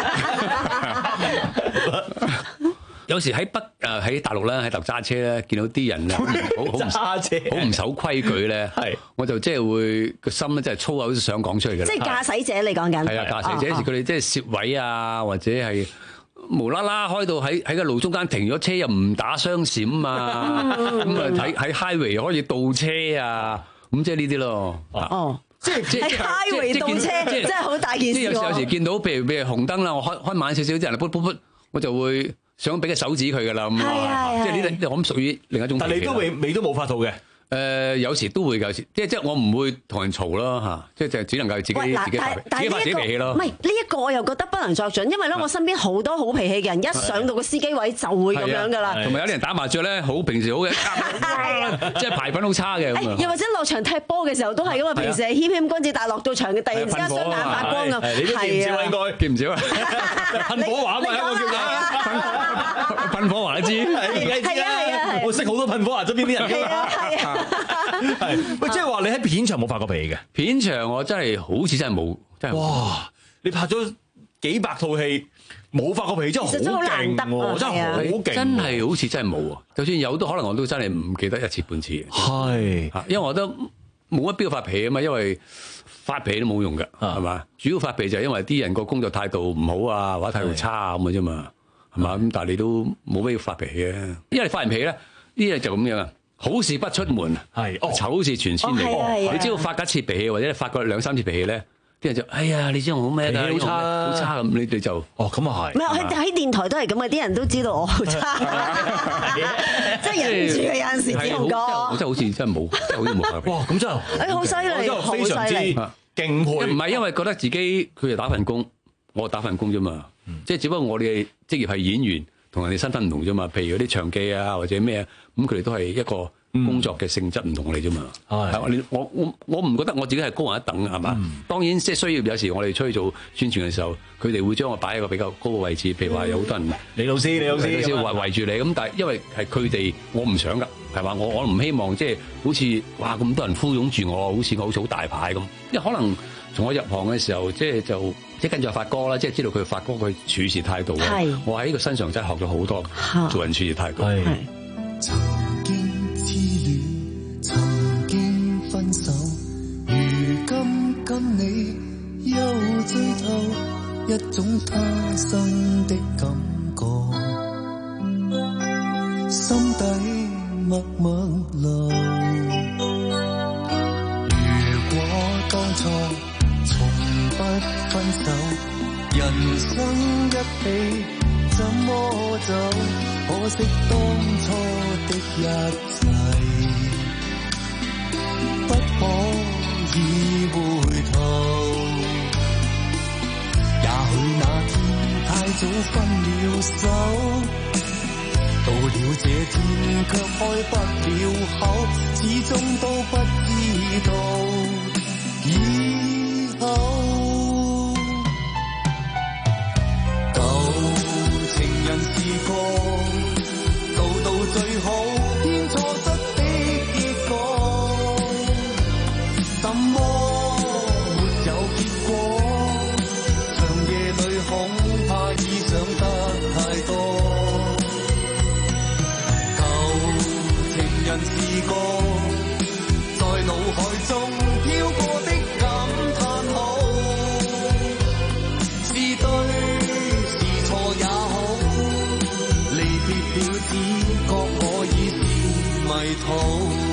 有時喺北誒喺大陸咧，喺度揸車咧，見到啲人好好揸車，好唔守規矩咧，係我就即係會個心咧，真係粗口都想講出嚟嘅。 即係駕駛者你講緊。係啊，駕駛者有時佢哋即係攝位啊，或者係無啦啦開到喺喺個路中間停咗車，又唔打雙閃啊，咁啊喺喺 highway 可以倒車啊，咁即係呢啲咯。 哦。即係喺 highway 倒車，真係好大件事。 即係有時有時見到，譬如譬如紅燈啦，我開開慢少少，啲人噗噗噗，我就會想俾個手指佢噶啦。咁啊，即係呢啲我諗屬於另一種。 但係你都未未都冇發到嘅。 誒有時都會有時，即係即係我唔會同人嘈咯嚇，即係就只能夠自己自己發自己發自己脾氣咯。 唔係呢一個我又覺得不能作準，因為咧我身邊好多好脾氣嘅人，一上到個司機位就會咁樣噶啦。 同埋有啲人打麻雀咧，好平時好嘅，即係牌品好差嘅。 又或者落場踢波嘅時候都係咁啊，平時係謙謙君子，但係落到場嘅突然之間雙眼發光咁。 你都見唔少應該見唔少啊！噴火華啊嘛，我叫佢噴火華你知係啊係啊， 我識好多噴火華側邊啲人㗎嘛。 係，喂，即係話你喺片場冇發過脾氣嘅？ 片場我真係好似真係冇，真係。 哇！你拍咗幾百套戲，冇發過脾氣，真係好勁喎！真係好勁， 真係好似真係冇啊！就算有，都可能我都真係唔記得一次半次。 係， 因為我覺得冇乜必要發脾氣啊嘛，因為發脾氣都冇用㗎，係嘛？主要發脾氣就係因為啲人個工作態度唔好啊，或者態度差咁嘅啫嘛，係嘛？咁但係你都冇咩要發脾氣嘅，因為你發完脾氣咧，呢嘢就咁樣啊。好事不出門，係醜事傳千里。你只要發一次脾氣，或者你發過兩三次脾氣咧，啲人就哎呀，你知我好咩㗎？好差，好差咁，你哋就哦咁啊係。 唔係喺喺電台都係咁嘅，啲人都知道我好差，即係忍住嘅有陣時志雄哥。 我真係好似真係冇，真係好似冇發脾氣。 哇！咁真係， 哎好犀利，好非常之敬佩。 唔係因為覺得自己佢哋打份工，我打份工啫嘛。即係只不過我哋嘅職業係演員。同人哋身份唔同啫嘛，譬如嗰啲場記啊或者咩啊，咁佢哋都係一個工作嘅性質唔同你啫嘛。係、嗯，我我我唔覺得我自己係高人一等係嘛？嗯、當然即係需要有時我哋出去做宣傳嘅時候，佢哋會將我擺喺一個比較高嘅位置，譬如話有好多人， 李老師，李老師圍圍住你咁，但係因為係佢哋，我唔想㗎，係嘛？我我唔希望即係好似哇咁多人簇擁住我，好似我好似好大牌咁，因為可能從我入行嘅時候即係就。即係跟住發哥啦，即係知道佢發哥佢處事態度啊！我喺呢個身上真係學咗好多做人處事態度。 曾經痴戀，曾經分手，如今跟你又追透一種他生的感覺，心底默默流。如果當初從不分手，人生一起怎麼走？可惜當初的一切不可以回頭。也許那天太早分了手，到了這天卻開不了口，始終都不知道以後。舊情人是個，到到最好。 人是個在腦海中飄過的感嘆號，是對是錯也好，離別了只覺我已是迷途。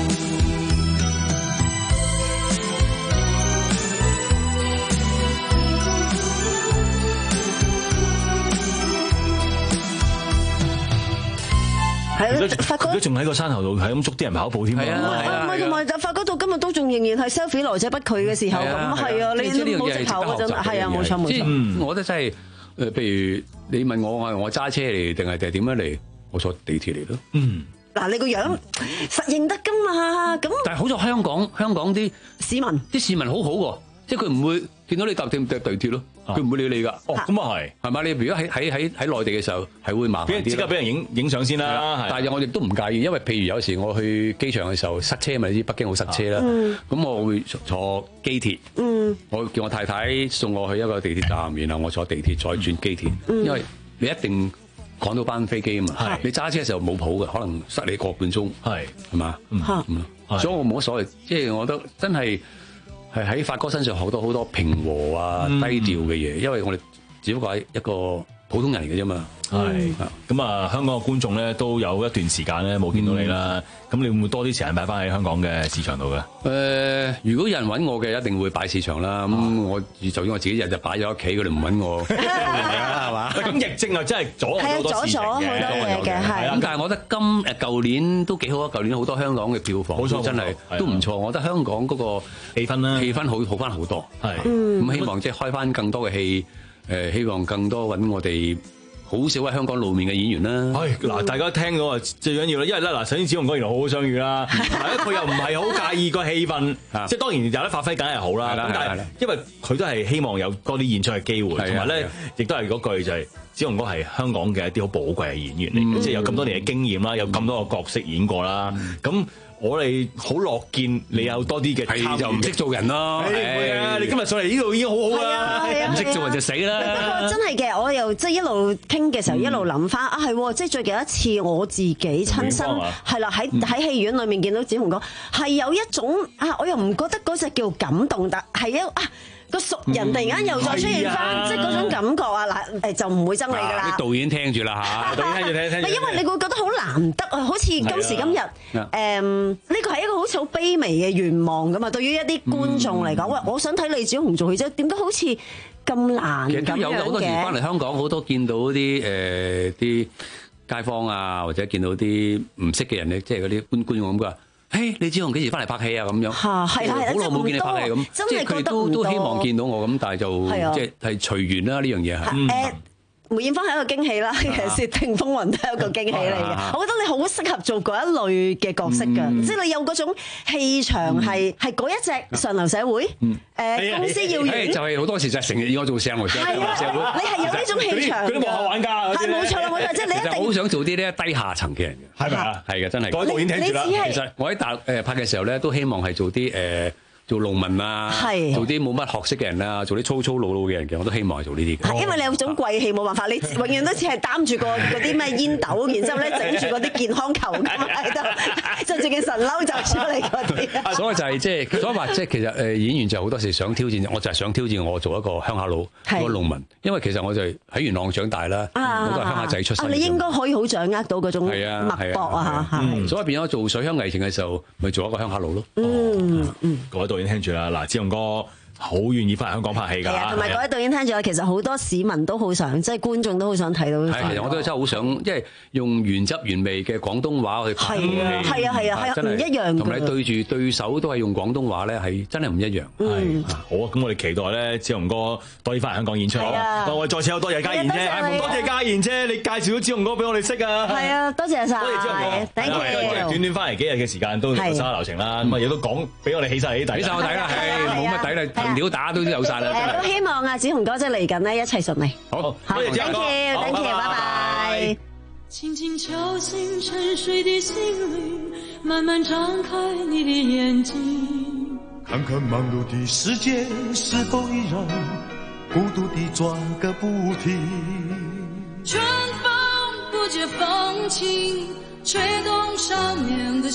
係咯，發覺佢都仲喺個山頭度係咁捉啲人跑步添係啊，唔係同埋就發覺到今日都仲仍然係 selfie 來者不拒嘅時候咁，係啊，你都冇直頭嗰陣，係啊，冇錯冇錯。 我覺得真係誒，譬如你問我我係我揸車嚟定係定係點樣嚟？我坐地鐵嚟咯。嗯， 嗱，你個樣實認得噶嘛？咁但係好在香港香港啲市民啲市民好好喎，即係佢唔會見到你搭地搭地鐵咯。佢唔會理你㗎。 哦，咁啊係， 係嘛？你如果喺喺喺喺內地嘅時候，係會麻煩啲。 即刻俾人影影相先啦。 但係我亦都唔介意，因為譬如有時我去機場嘅時候塞車嘛，你知北京好塞車啦。咁、嗯、我會坐機鐵。嗯。我叫我太太送我去一個地鐵站，然後我坐地鐵再轉機鐵。嗯、因為你一定趕到班飛機啊嘛。你揸車嘅時候冇譜嘅，可能塞你個半鐘。係。係嘛？嗯。嗯。所以我冇乜所謂，即係我覺得真係。係喺發哥身上學到好多平和啊、嗯、低調嘅嘢，因為我哋只不過係一個普通人嚟嘅啫嘛。 係咁啊！香港嘅觀眾咧都有一段時間咧冇見到你啦。咁、嗯、你會唔會多啲時間擺翻喺香港嘅市場度嘅？誒、 呃，如果有人揾我嘅，一定會擺市場啦。咁、啊、我就算我自己日日擺咗屋企，佢哋唔揾我，係嘛？咁疫症啊，真係阻好多事情嘅。好多嘢嘅，係。咁但係我覺得今誒舊年都幾好啊！舊年好多香港嘅票房，冇錯，真係都唔錯。我覺得香港嗰個氣氛啦，氣氛好好翻好多。係。咁、嗯、希望即係開翻更多嘅戲，誒，希望更多揾我哋。好少喺香港露面嘅演員啦。係嗱，大家聽到啊，最緊要啦，因為咧嗱，首先子雄哥原來好好相遇啦，佢又唔係好介意個氣氛，即係當然有得發揮梗係好啦。咁但係因為佢都係希望有多啲演出嘅機會，同埋咧亦都係嗰句就係子雄哥係香港嘅一啲好寶貴嘅演員嚟，即係有咁多年嘅經驗啦，有咁多個角色演過啦，咁。我哋好樂見你有多啲嘅，係就唔識做人咯。係啊，你今日上嚟呢度已經好好啦。唔識做人就死啦。 不過真係嘅，我又即係一路傾嘅時候，一路諗翻啊，係即係最近一次我自己親身係啦，喺喺戲院裏面見到子雄哥，係有一種啊，我又唔覺得嗰隻叫感動，但係一啊。個熟人突然間又再出現翻，即係嗰種感覺啊！嗱，誒就唔會憎你噶啦。 啲導演聽住啦嚇，導演聽住聽聽。 因為你會覺得好難得啊，好似今時今日誒，呢個係一個好似好卑微嘅願望咁啊！對於一啲觀眾嚟講，喂，我想睇李子雄做戲啫，點解好似咁難咁樣嘅？其實有好多時翻嚟香港，好多見到啲誒啲街坊啊，或者見到啲唔識嘅人咧，即係嗰啲觀觀眾咁㗎。誒，李子雄幾時翻嚟拍戲啊？咁樣係係好耐冇見你拍戲咁，即係佢哋都都希望見到我咁，但係就即係係隨緣啦。呢樣嘢係誒梅艷芳係一個驚喜啦，其實《竊聽風雲》都係一個驚喜嚟嘅。我覺得你好適合做嗰一類嘅角色㗎，即係你有嗰種氣場係係嗰一隻上流社會誒公司要員，就係好多時就係成日要我做上流社會。你係有呢種氣場，嗰啲幕後玩家係冇錯啦，冇錯，即係你一定好想做啲咧低下層嘅人嘅，係咪啊？係嘅，真係。各位導演聽住啦，其實我喺大陸誒拍嘅時候咧，都希望係做啲誒。做農民啊，做啲冇乜學識嘅人啊，做啲粗粗魯魯嘅人嘅，我都希望係做呢啲嘅。因為你有種貴氣冇辦法，你永遠都只係擔住個嗰啲咩煙斗，然之後咧整住嗰啲健康球咁喺度，著住件神褸就出嚟嗰啲。所以就係即係，所以話即係其實誒演員就好多時想挑戰，我就係想挑戰我做一個鄉下佬，一個農民。因為其實我就喺元朗長大啦，我都係鄉下仔出身。你應該可以好掌握到嗰種脈搏啊嚇。所以變咗做水鄉藝情嘅時候，咪做一個鄉下佬咯。嗯嗯，各位導演聽住啦，嗱，子雄哥好願意翻嚟香港拍戲㗎，係啊，同埋各位導演聽住啦，其實好多市民都好想，即係觀眾都好想睇到。係，其實我都真係好想，因為用原汁原味嘅廣東話去拍戲，係啊，係啊，係啊，係唔一樣嘅。同埋對住對手都係用廣東話咧，係真係唔一樣。係，好啊，咁我哋期待咧，子雄哥多啲翻嚟香港演出。係啊，我哋再次有多謝嘉賢姐，多謝嘉賢姐，你介紹咗子雄哥俾我哋識啊。係啊，多謝晒，多謝子雄哥。Thank you。短短翻嚟幾日嘅時間都沙沙流程啦，咁啊亦都講俾我哋起晒起底，起晒我底啦，係冇乜底啦。藤條打都有晒啦，都希望啊子雄哥即係嚟緊呢，一切順利。好，多謝子雄哥，thank you，thank you，拜拜。輕輕敲醒沉睡的心靈，慢慢張開你的眼睛，看看忙碌的世界是否依然孤獨地轉個不停。春風不解風情，吹動少年的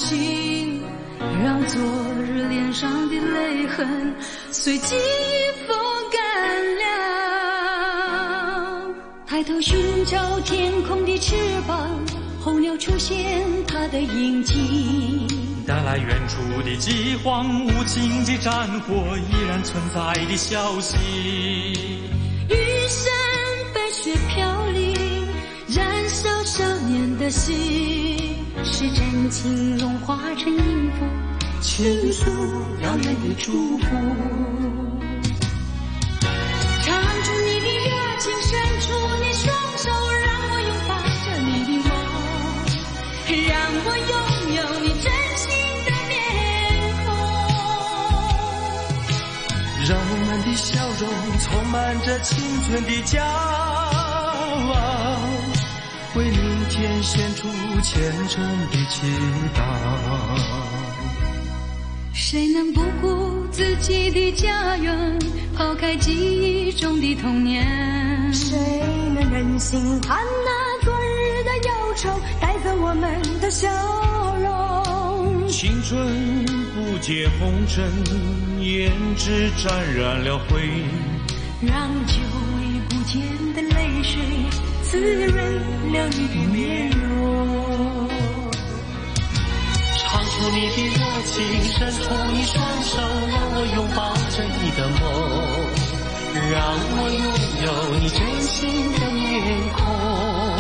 心，让昨日臉上的淚痕隨季風乾了。抬頭尋找天空的翅膀，候鳥出現它的影跡， 帶來遠處的饑荒，無情的戰火依然存在的消息。 雨傘白雪飄零，燃燒少年的心，是真情融化成音符，傾訴遙遠的祝福。唱出你的熱情，伸出你雙手，讓我擁抱着你的夢，讓我擁有你真心的面孔， 讓我們的笑容充滿着青春的驕傲，為明天獻出虔誠的祈禱。 誰能不顧自己的家園，拋開記憶中的童年？ 誰能忍心看那昨日的憂愁帶走我們的笑容？ 青春不解紅塵，胭脂沾染了灰， 讓久已不見的淚水滋潤了你的面容。 唱出你的熱情，伸出你雙手，讓我擁抱着你的夢，讓我擁有你真心的面孔，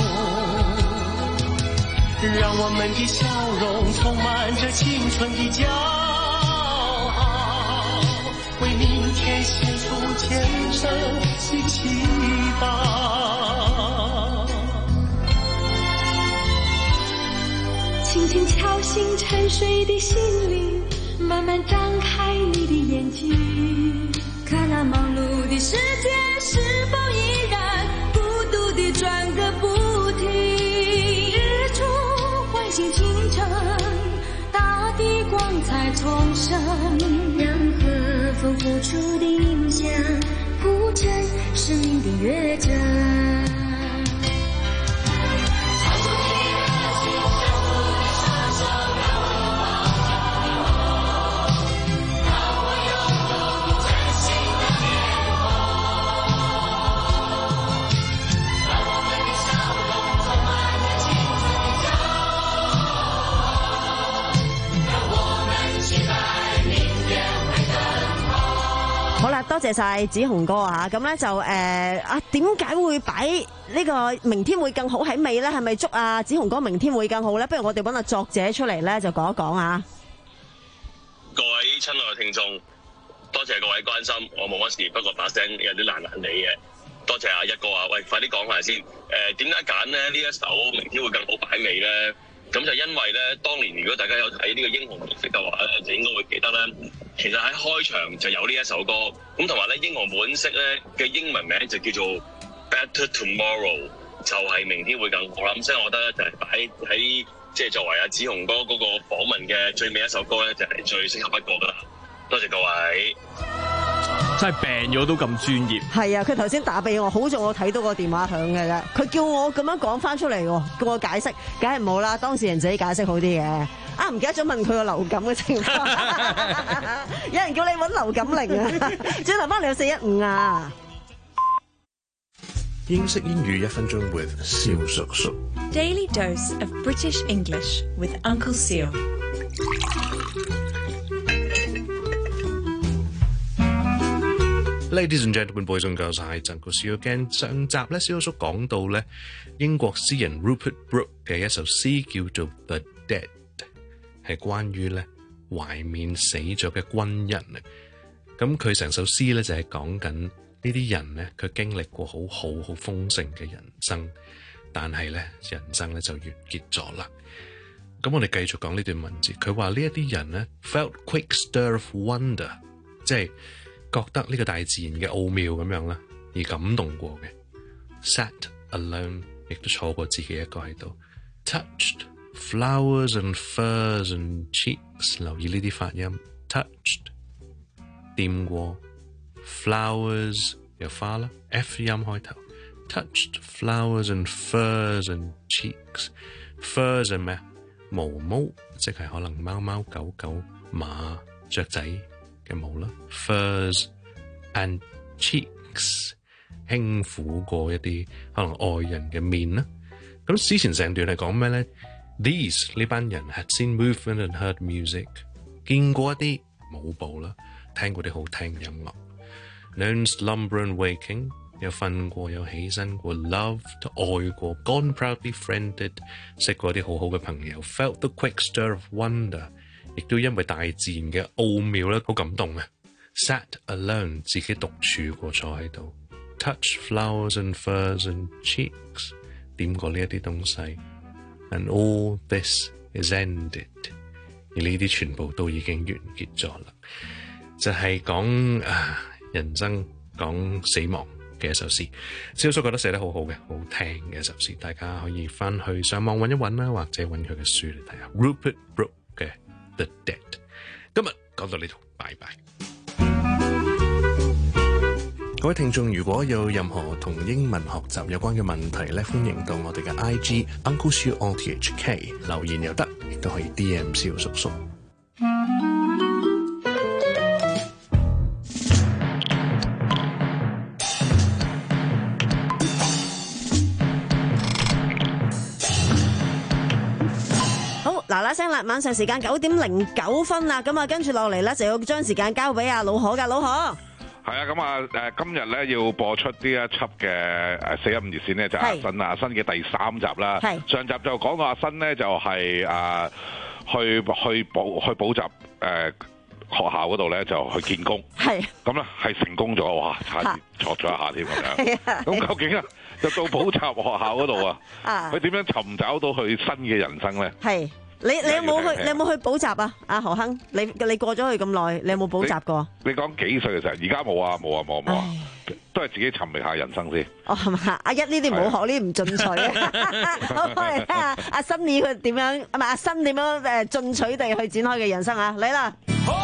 讓我們的笑容充滿着青春的驕傲，為明天獻出虔誠的祈禱。 輕輕敲醒沉睡的心靈，慢慢張開你的眼睛，看那忙碌的世界是否依然孤獨地轉個不停。日出喚醒清晨，大地光彩重生， 讓和風付出的影響鋪成生命的樂章。 好啦，多謝晒子雄哥啊！咁咧就誒、呃、啊，點解會擺呢個明天會更好喺尾咧？係咪祝啊子雄哥明天會更好咧？不如我哋揾個作者出嚟咧，就講一講啊！ 各位親愛嘅聽眾，多謝各位關心，我冇乜事，不過把聲有啲爛爛地嘅。多謝阿一哥啊，喂，快啲講下先。誒、呃，點解揀咧呢一首明天會更好擺尾咧？咁就因為咧，當年如果大家有睇呢個英雄本色嘅話咧，就應該會記得咧。其實喺開場就有呢一首歌，咁同埋咧英雄本色咧嘅英文名就叫做 Better Tomorrow， 就係明天會更好啦。咁所以我覺得咧就係擺喺即係作為阿子雄哥嗰個訪問嘅最尾一首歌咧，就係最適合不過噶啦。多謝各位。 真係病咗都咁專業。係啊，佢頭先打俾我，好在我睇到個電話響嘅啫。佢叫我咁樣講翻出嚟，叫我解釋，梗係冇啦。當事人自己解釋好啲嘅。啊，唔記得咗問佢個流感嘅情況。有人叫你揾流感鈴啊！轉頭翻嚟有四一五啊！ 英式英語一分鐘 with 蕭叔叔。 Daily dose of British English with Uncle Seal。 Ladies and gentlemen, boys and girls， 係陳國少 again。上集咧，蕭叔講到咧英國詩人 Rupert Brooke 嘅一首詩叫做《The Dead》，係關於咧懷緬死咗嘅軍人啊。咁佢成首詩咧就係講緊呢啲人咧，佢經歷過好好好豐盛嘅人生，但係咧人生咧就完結咗啦。咁我哋繼續講呢段文字，佢話呢一啲人咧 felt quick stir of wonder， 即係覺得呢個大自然嘅奧妙咁樣啦，而感動過嘅。Sat alone， 亦都坐過自己一個喺度。Touched flowers and furs and cheeks， 留意呢啲發音。Touched， 掂過 flowers 有花啦 ，F 音開頭。Touched flowers and furs and cheeks， furs 係咩毛毛，即係可能貓貓狗狗馬雀仔嘅毛啦。Furs and cheeks， 輕撫過一啲可能愛人嘅面啦。咁之前成段係講咩咧？ These 呢班人 had seen movement and heard music， 見過一啲舞步啦，聽過啲好聽嘅音樂。Known slumber and waking， 有瞓過有起身過。Loved 愛過 ，gone proudly friended， 識過啲好好嘅朋友。Felt the quick stir of wonder， 亦都因為大自然嘅奧妙咧，好感動啊。Sat alone， 自己獨處過坐喺度。Touch flowers and furs and cheeks， 掂過呢一啲東西。And all this is ended， 而呢啲全部都已經完結咗啦。就係、是、講啊人生講死亡嘅一首詩，蕭叔覺得寫得好好嘅，好聽嘅一首詩，大家可以翻去上網揾一揾啦，或者揾佢嘅書嚟睇下。Rupert Brooke 嘅 The Dead。今日講到呢度，拜拜。各位聽眾，如果有任何同英文學習有關嘅問題咧，歡迎到我哋嘅 I G Uncle Siu O T H K 留言又得，亦都可以 D M 蕭叔叔。 嗱嗱聲啦，晚上時間九點零九分啦，咁啊跟住落嚟咧就要將時間交俾阿老何噶，老何。 係啊，咁啊誒，今日咧要播出呢一輯嘅誒四一五熱線咧，就係阿新啊，阿新嘅第三集啦。上集就講到阿新咧就係誒去去補去補習誒學校嗰度咧就去見工。係。咁咧係成功咗，哇！差啲錯咗一下添咁樣。咁究竟啊，就到補習學校嗰度啊，佢點樣尋找到佢新嘅人生咧？係。你你有冇去？你有冇去補習啊？阿何亨，你你過咗去咁耐，你有冇補習過？你講幾歲嘅時候？而家冇啊，冇啊，冇啊，冇啊，都係自己尋覓下人生先。哦，係嘛？阿一呢啲唔好學，呢啲唔進取啊！好，我哋睇下阿新你佢點樣，唔係阿新點樣誒進取地去展開嘅人生啊！嚟啦！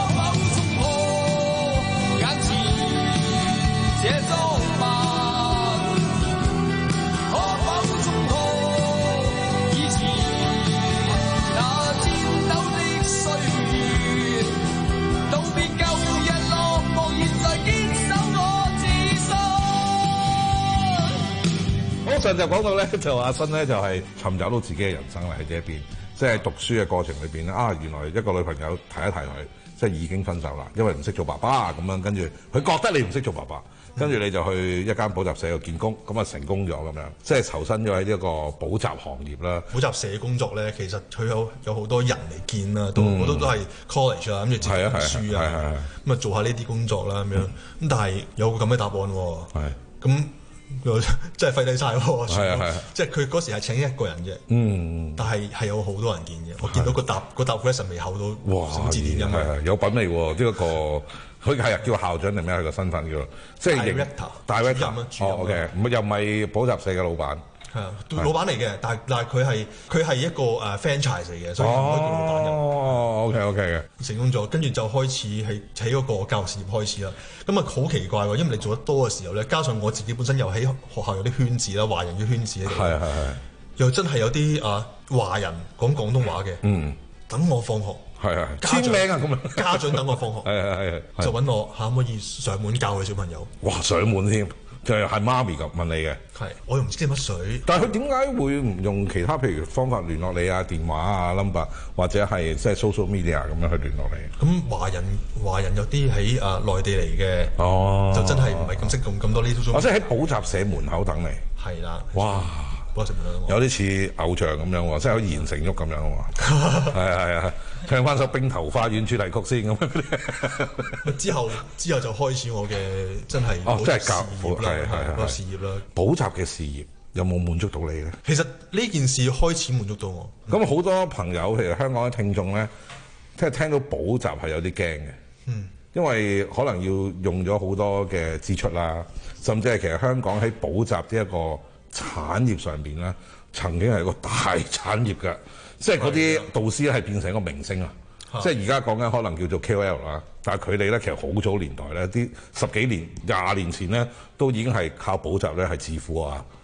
上集講到咧，就阿新咧就係尋找到自己嘅人生啦喺呢一邊，即係讀書嘅過程裏邊咧，啊原來一個女朋友提一提佢，即係已經分手啦，因為唔識做爸爸咁樣，跟住佢覺得你唔識做爸爸，跟住你就去一間補習社度見工，咁啊成功咗咁樣，即係投身咗喺呢一個補習行業啦。 補習社工作咧，其實佢有有好多人嚟見啦，都好多都係 college 啊，咁住自己讀書啊，咁啊做下呢啲工作啦咁樣，咁、嗯、但係有個咁嘅答案喎，咁。真係費低晒喎！係啊係啊，即係佢嗰時係請一個人嘅，嗯，但係係有好多人見嘅。我見到個答個答 resume 厚到哇，唔知點樣係係有品味喎！呢一個佢係啊叫校長定咩？佢個身份叫即係 director director 哦 OK， 唔又唔係補習社嘅老闆。係啊，老闆嚟嘅，但係但係佢係佢係一個誒 franchise 嚟嘅，所以唔可以叫老闆嘅。哦 OK OK 嘅，成功咗，跟住就開始係喺嗰個教育事業開始啦。咁啊好奇怪喎，因為你做得多嘅時候咧，加上我自己本身又喺學校有啲圈子啦，華人嘅圈子喺度，係係係，又真係有啲啊華人講廣東話嘅，嗯，等我放學，係係簽名啊咁樣，家長等我放學，係係係，就揾我可唔可以上門教佢小朋友？哇，上門添！就係媽咪咁問你嘅，係我又唔知啲乜水。但係佢點解會唔用其他譬如方法聯絡你啊？電話啊 number 或者係即係 social media 咁樣去聯絡你？咁華人華人有啲喺誒內地嚟嘅，哦，就真係唔係咁識用咁多呢啲。我即係喺補習社門口等你。係啦。哇！補習社門口有啲似偶像咁樣喎，即係好似言承旭咁樣喎。係啊係啊，唱翻首《冰頭花園》主題曲先咁。之後之後就開始我嘅真係哦，真係教係係個事業啦。補習嘅事業有冇滿足到你咧？其實呢件事開始滿足到我。咁好、嗯、多朋友譬如香港嘅聽眾咧，即係聽到補習係有啲驚嘅。嗯，因為可能要用咗好多嘅支出啦，甚至係其實香港喺補習呢一個產業上邊咧，曾經係一個大產業㗎。即係嗰啲導師咧係變成一個明星啊！即係而家講緊可能叫做 K O L 啦，但係佢哋咧其實好早年代咧，啲十幾年、廿年前咧都已經係靠補習咧係致富啊！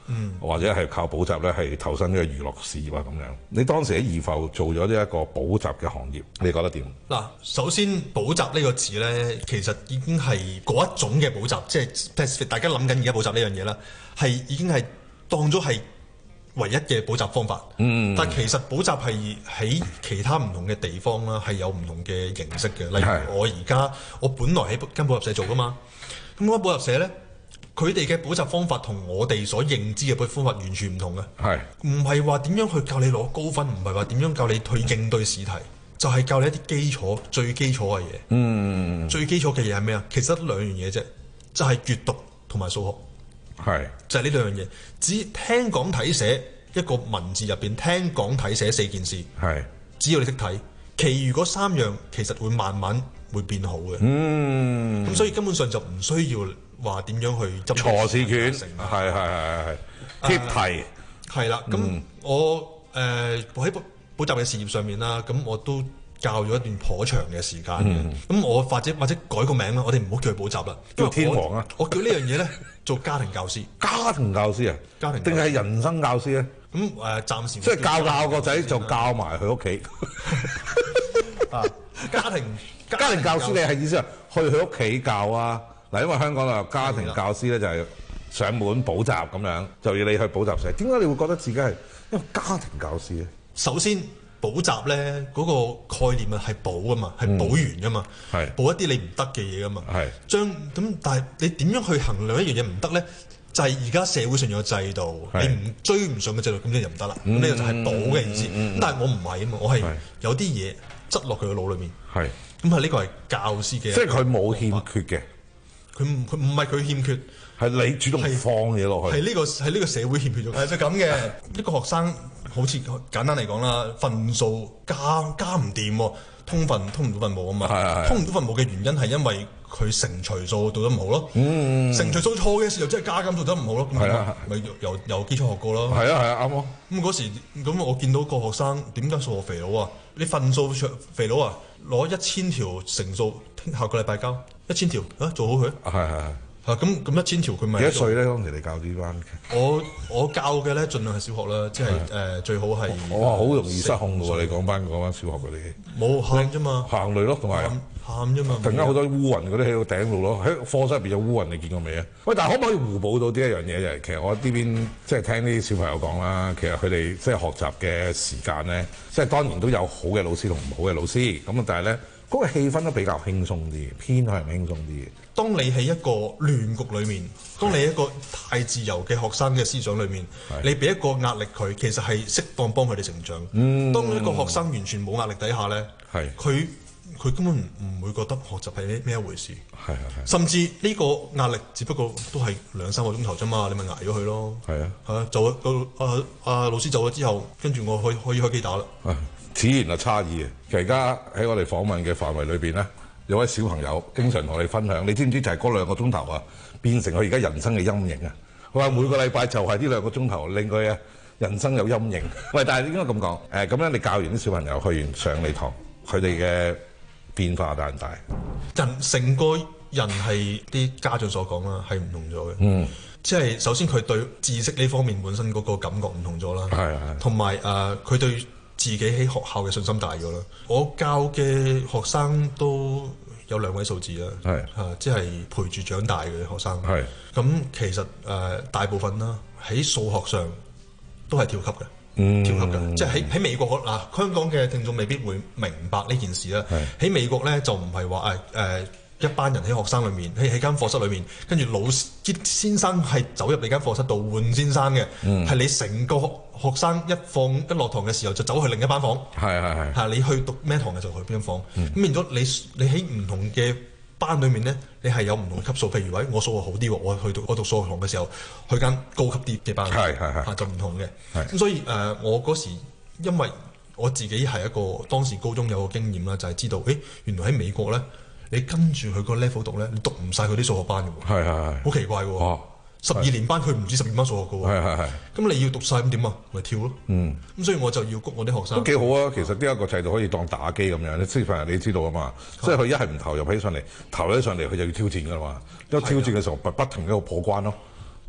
嗯、或者係靠補習咧係投身呢個娛樂事業啊咁樣。你當時喺怡浮做咗呢一個補習嘅行業，你覺得點？ 嗱，首先補習呢個字咧，其實已經係嗰一種嘅補習，即係大家諗緊而家補習呢樣嘢啦，係已經係當咗係唯一嘅補習方法。嗯，但其實補習係喺其他唔同嘅地方啦，係有唔同嘅形式嘅。例如我而家我本來喺間補習社做噶嘛，咁嗰間補習社咧。佢哋嘅補習方法同我哋所認知嘅補習方法完全唔同嘅，係唔係話點樣去教你攞高分，唔係話點樣教你去應對試題，就係、是、教你一啲基礎、最基礎嘅嘢。嗯，最基礎嘅嘢係咩啊？其實得兩樣嘢啫，就係、是、閱讀同埋數學，係就係呢兩樣嘢。只聽講睇寫一個文字入邊，聽講睇寫四件事，係只要你識睇，其餘嗰三樣其實會慢慢會變好嘅。嗯，咁所以根本上就唔需要。話點樣去執錯試卷，係係係係貼題， 係啦。咁、嗯、我誒喺補補習嘅事業上面啦，咁我都教咗一段頗長嘅時間嘅。咁、嗯、我或者或者改個名啦，我哋唔好叫佢補習啦， 叫天王啊！ 我，我叫呢樣嘢咧做家庭教師。 家庭教師啊？家庭定係人生教師咧？ 咁誒暫時即係教教個仔就教埋佢屋企。 啊，家庭家庭教師你係意思係去佢屋企教啊？嗱，因為香港啊，家庭教師咧就係上門補習咁樣，就要你去補習社。點解你會覺得自己係一個家庭教師咧？ 首先補習咧嗰個概念啊係補噶嘛，係補完噶嘛，係補一啲你唔得嘅嘢噶嘛。係將咁，但係你點樣去衡量一樣嘢唔得咧？就係而家社會上有制度，你唔追唔上嘅制度，咁你就唔得啦。咁呢個就係補嘅意思。咁但係我唔係啊嘛，我係有啲嘢執落佢個腦裏面。係咁係呢個係教師嘅， 即係佢冇欠缺嘅。 佢唔佢唔係佢欠缺， 係你主動放嘢落去。 係呢、呢個係呢個社會欠缺咗。係就咁嘅一個學生，好似簡單嚟講啦，分數加加唔掂喎，通分通唔到分母啊嘛。通唔到分母嘅原因係因為佢乘除數做得唔好咯。嗯，乘除數錯嘅時候，即係加減做得唔好咯。係啊，咪由由基礎學過咯。係啊係啊，啱咯。咁嗰時咁我見到個學生點解數學肥佬啊？你分數肥佬啊，攞一千條乘數，下個禮拜交。一千條啊，做好佢。係係係。嚇咁咁一千條佢咪幾多歲咧？當時你教呢班嘅？ 我我教嘅咧，盡量係小學啦，即係誒最好係。 我話好容易失控嘅喎，你講班嗰班小學嗰啲。 冇喊啫嘛。行雷咯，同埋喊啫嘛。 突然間好多烏雲嗰啲喺個頂度咯，喺課室入邊有烏雲，你見過未啊？喂，但係可唔可以互補到呢一樣嘢？就係其實我呢邊即係聽啲小朋友講啦，其實佢哋即係學習嘅時間咧，即係當然都有好嘅老師同唔好嘅老師咁啊，但係咧。嗰個氣氛都比較輕鬆啲，偏向輕鬆啲。 當你喺一個亂局裏面，當你喺一個太自由嘅學生嘅思想裏面，你俾一個壓力佢，其實係適當幫佢哋成長。嗯，當一個學生完全冇壓力底下咧，係佢佢根本唔會覺得學習係咩咩一回事。係係係。甚至呢個壓力只不過都係兩三個鐘頭啫嘛，你咪捱咗佢咯。係啊，係啊，走咗啊啊老師走咗之後，跟住我可以可以開機打啦。 此言係差異嘅。其實而家喺我哋訪問嘅範圍裏邊咧，有位小朋友經常同我哋分享，你知唔知就係嗰兩個鐘頭啊，變成佢而家人生嘅陰影啊！佢話每個禮拜就係呢兩個鐘頭令佢啊人生有陰影。喂，但係應該咁講，誒咁樣你教完啲小朋友去完上你堂，佢哋嘅變化大唔大？ 人成個人係啲家長所講啦，係唔同咗嘅。嗯，即係首先佢對知識呢方面本身嗰個感覺唔同咗啦。係係。同埋誒，佢對自己喺學校嘅信心大咗啦。我教嘅學生都有兩位數字啦，係啊，即係陪住長大嘅學生。係咁，其實誒、呃、大部分啦喺數學上都係跳級嘅，嗯、跳級嘅。即係喺喺美國嗱、呃，香港嘅聽眾未必會明白呢件事啦。喺美國咧就唔係話誒誒一班人喺學生裏面喺喺間課室裏面，跟住老師先生係走入你間課室度換先生嘅，係、嗯、你成個學生一放一落堂嘅時候就走去另一班房。係係係。係你去讀咩堂嘅就去邊間房。咁、嗯、變咗你你喺唔同嘅班裏面咧，你係有唔同嘅級數。譬如話我數學好啲喎，我去讀我讀數學堂嘅時候去間高級啲嘅班。係係係。就唔同嘅。咁所以誒、呃，我嗰時因為我自己係一個當時高中有個經驗啦，就係、是、知道誒原來喺美國咧。你跟住佢個 level 讀咧，你讀唔晒佢啲數學班嘅喎。係係係。好奇怪嘅喎。哦。十二年班佢唔止十二班數學嘅喎。係係係。咁你要讀晒咁點啊？咪跳咯。嗯。咁所以我就要谷我啲學生。都幾好啊！其實呢一個制度可以當打機咁樣，你師範你知道啊嘛。即係佢一係唔投入起上嚟，投起上嚟佢就要挑戰㗎啦嘛。一挑戰嘅時候，不不停喺度破關咯。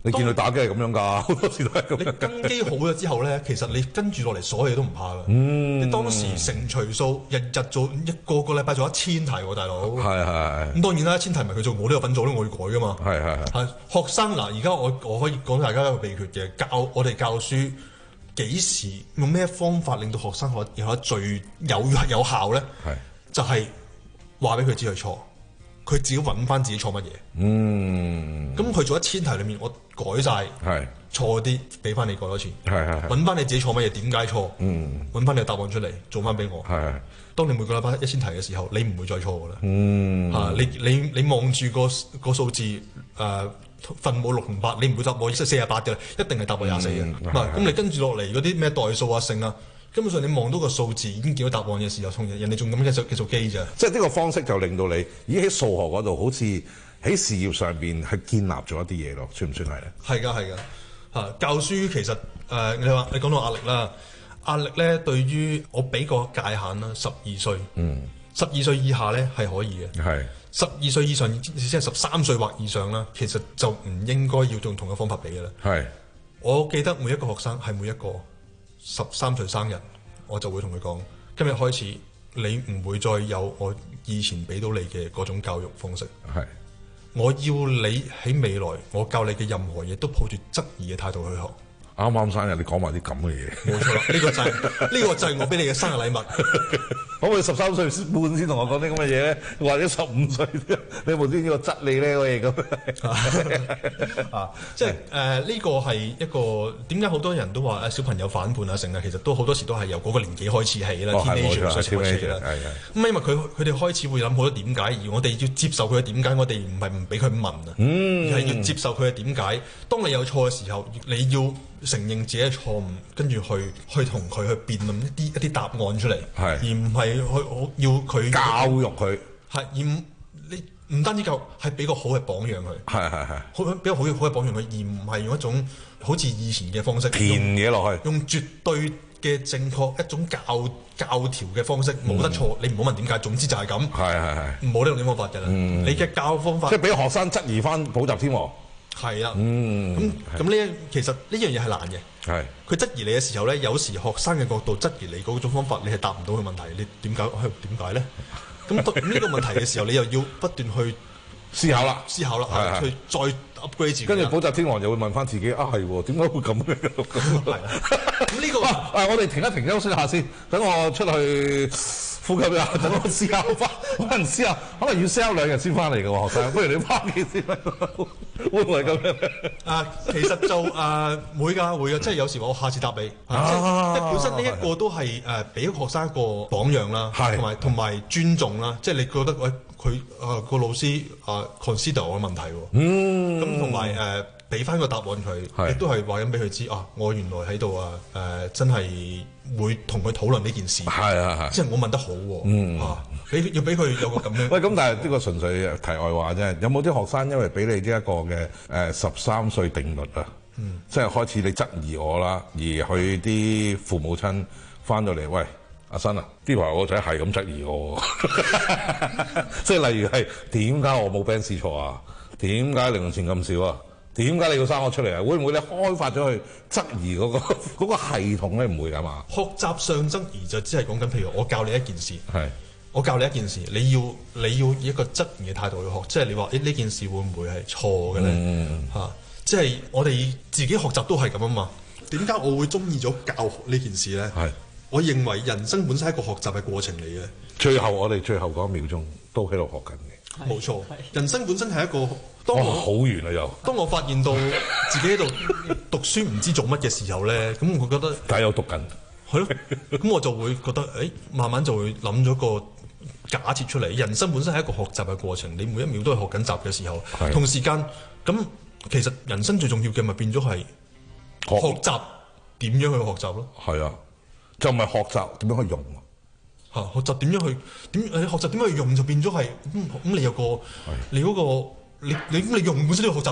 你見佢打機係咁樣㗎，好多時都係咁樣。 你根基好咗之後咧，其實你跟住落嚟所有嘢都唔怕㗎。 嗯， 你當時乘除數，日日做一個個禮拜做一千題喎，大佬。 係係。 咁當然啦，一千題唔係佢做，我都有份做，我要改㗎嘛。 係係係。 學生嗱，而家我我可以講大家一個秘訣嘅，教我哋教書幾時用咩方法令到學生可有得最有有效咧？係就係話俾佢知佢錯。佢自己揾翻自己錯乜嘢，嗯，咁佢做一千題裏面，我改晒，係錯啲，俾翻你改多次，係係，揾翻你自己錯乜嘢，點解錯，嗯，揾翻你嘅答案出嚟，做翻俾我，係係。當你每個禮拜一千題嘅時候，你唔會再錯噶啦，嗯，啊，你你你望住個個數字，誒、呃，分母六同八，你唔會答我四十八嘅，一定係答我廿四嘅，嗱、嗯，咁你跟住落嚟嗰啲咩代數啊、乘啊。根本上你望到個數字已經見到答案嘅時候，同人哋仲咁繼續繼續機咋？即係呢個方式就令到你已經喺數學嗰度好似喺事業上邊係建立咗一啲嘢咯，算唔算係咧？係㗎係㗎，嚇教書其實誒、呃、你話你講到壓力啦，壓力咧對於我俾個界限啦，十二歲，嗯，十二歲以下咧係可以嘅，係十二歲以上，即係十三歲或以上啦，其實就唔應該要用同嘅方法俾嘅啦。係，我記得每一個學生係每一個。十三歲生日，我就會同佢講：今日開始，你唔會再有我以前俾到你嘅嗰種教育方式。係，我要你喺未來，我教你嘅任何嘢都抱住質疑嘅態度去學。啱啱生日，你講埋啲咁嘅嘢。冇錯啦，呢個就係呢個就係我俾你嘅生日禮物。可唔可以十三歲半先同我講啲咁嘅嘢咧？或者十五歲，你無端端要質你呢個嘢咁啊？即係誒呢個係一個點解好多人都話誒小朋友反叛啊成啊，其實都好多時都係由嗰個年紀開始起啦 teenager 開始起啦。咁因為佢佢哋開始會諗好多點解，而我哋要接受佢嘅點解，我哋唔係唔俾佢問啊，嗯、而係要接受佢嘅點解。當你有錯嘅時候，你要承認自己嘅錯誤，跟住去去同佢去辯論一啲一啲答案出嚟，而唔係去要佢教育佢，係而你唔單止教，係俾個好嘅榜樣佢，係係係，好俾個好嘅好嘅榜樣佢，而唔係用一種好似以前嘅方式填嘢落去，用絕對嘅正確一種教教條嘅方式，冇得錯，你唔好問點解，總之就係咁，係係係，冇呢種方法嘅啦，你嘅教方法，即係俾學生質疑翻補習天王。係啊，咁咁呢一其實呢樣嘢係難嘅。係佢質疑你嘅時候咧，有時學生嘅角度質疑你嗰種方法，你係答唔到佢問題。你點解？點解咧？咁呢個問題嘅時候，你又要不斷去思考啦，思考啦，去再 upgrade 自己。跟住補習天王又會問翻自己啊，係喎，點解會咁嘅？係啦。咁呢個啊，我哋停一停休息下先，等我出去呼吸下，等我思考翻。可能思考，可能要 sell 兩日先翻嚟嘅喎，學生。不如你翻幾先啦？會唔會咁樣？啊，其實就誒、呃、會㗎，會㗎，即係有時我下次答你，啊、即係本身呢一個都係誒俾學生一個榜樣啦，同埋同埋尊重啦，即係你覺得喂佢誒個老師啊 consider 我嘅問題喎，嗯，咁同埋誒俾翻個答案佢，亦都係話緊俾佢知啊，我原來喺度啊誒、呃、真係會同佢討論呢件事，係係係，即係我問得好喎，嗯啊。你要俾佢有個咁樣。喂，咁但係呢個純粹題外話啫。有冇啲學生因為俾你呢一個嘅誒十三歲定律啊，嗯、即係開始你質疑我啦，而佢啲父母親翻到嚟，喂，阿新啊，呢排我仔係咁質疑我，即係例如係點解我冇 Benz 錯啊？點解零用錢咁少啊？點解你要生我出嚟啊？會唔會你開發咗去質疑嗰、嗰個嗰個系統咧？唔會㗎嘛？學習上質疑就只係講緊，譬如我教你一件事。係。我教你一件事，你要你要以一個質疑嘅態度去學，即係你話誒呢件事會唔會係錯嘅咧？嚇、嗯啊，即係我哋自己學習都係咁啊嘛。點解我會中意咗教學呢件事咧？係，我認為人生本身係一個學習嘅過程嚟嘅。最後我哋最後嗰一秒鐘都喺度學緊嘅。冇錯，人生本身係一個當我好遠啊又。當我發現到自己喺度讀書唔知做乜嘅時候咧，咁我覺得但係有讀緊。係咯，咁我就會覺得誒、欸，慢慢就會諗咗個假設出嚟，人生本身係一個學習嘅過程，你每一秒都係學緊習嘅時候，同時間咁其實人生最重要嘅咪變咗係學習點樣去學習咯。係啊，就唔係學習點樣去用啊。嚇，學習點樣去點誒？學習點樣去用就變咗係咁咁，你有個你嗰個你你咁你用本身都要學習㗎。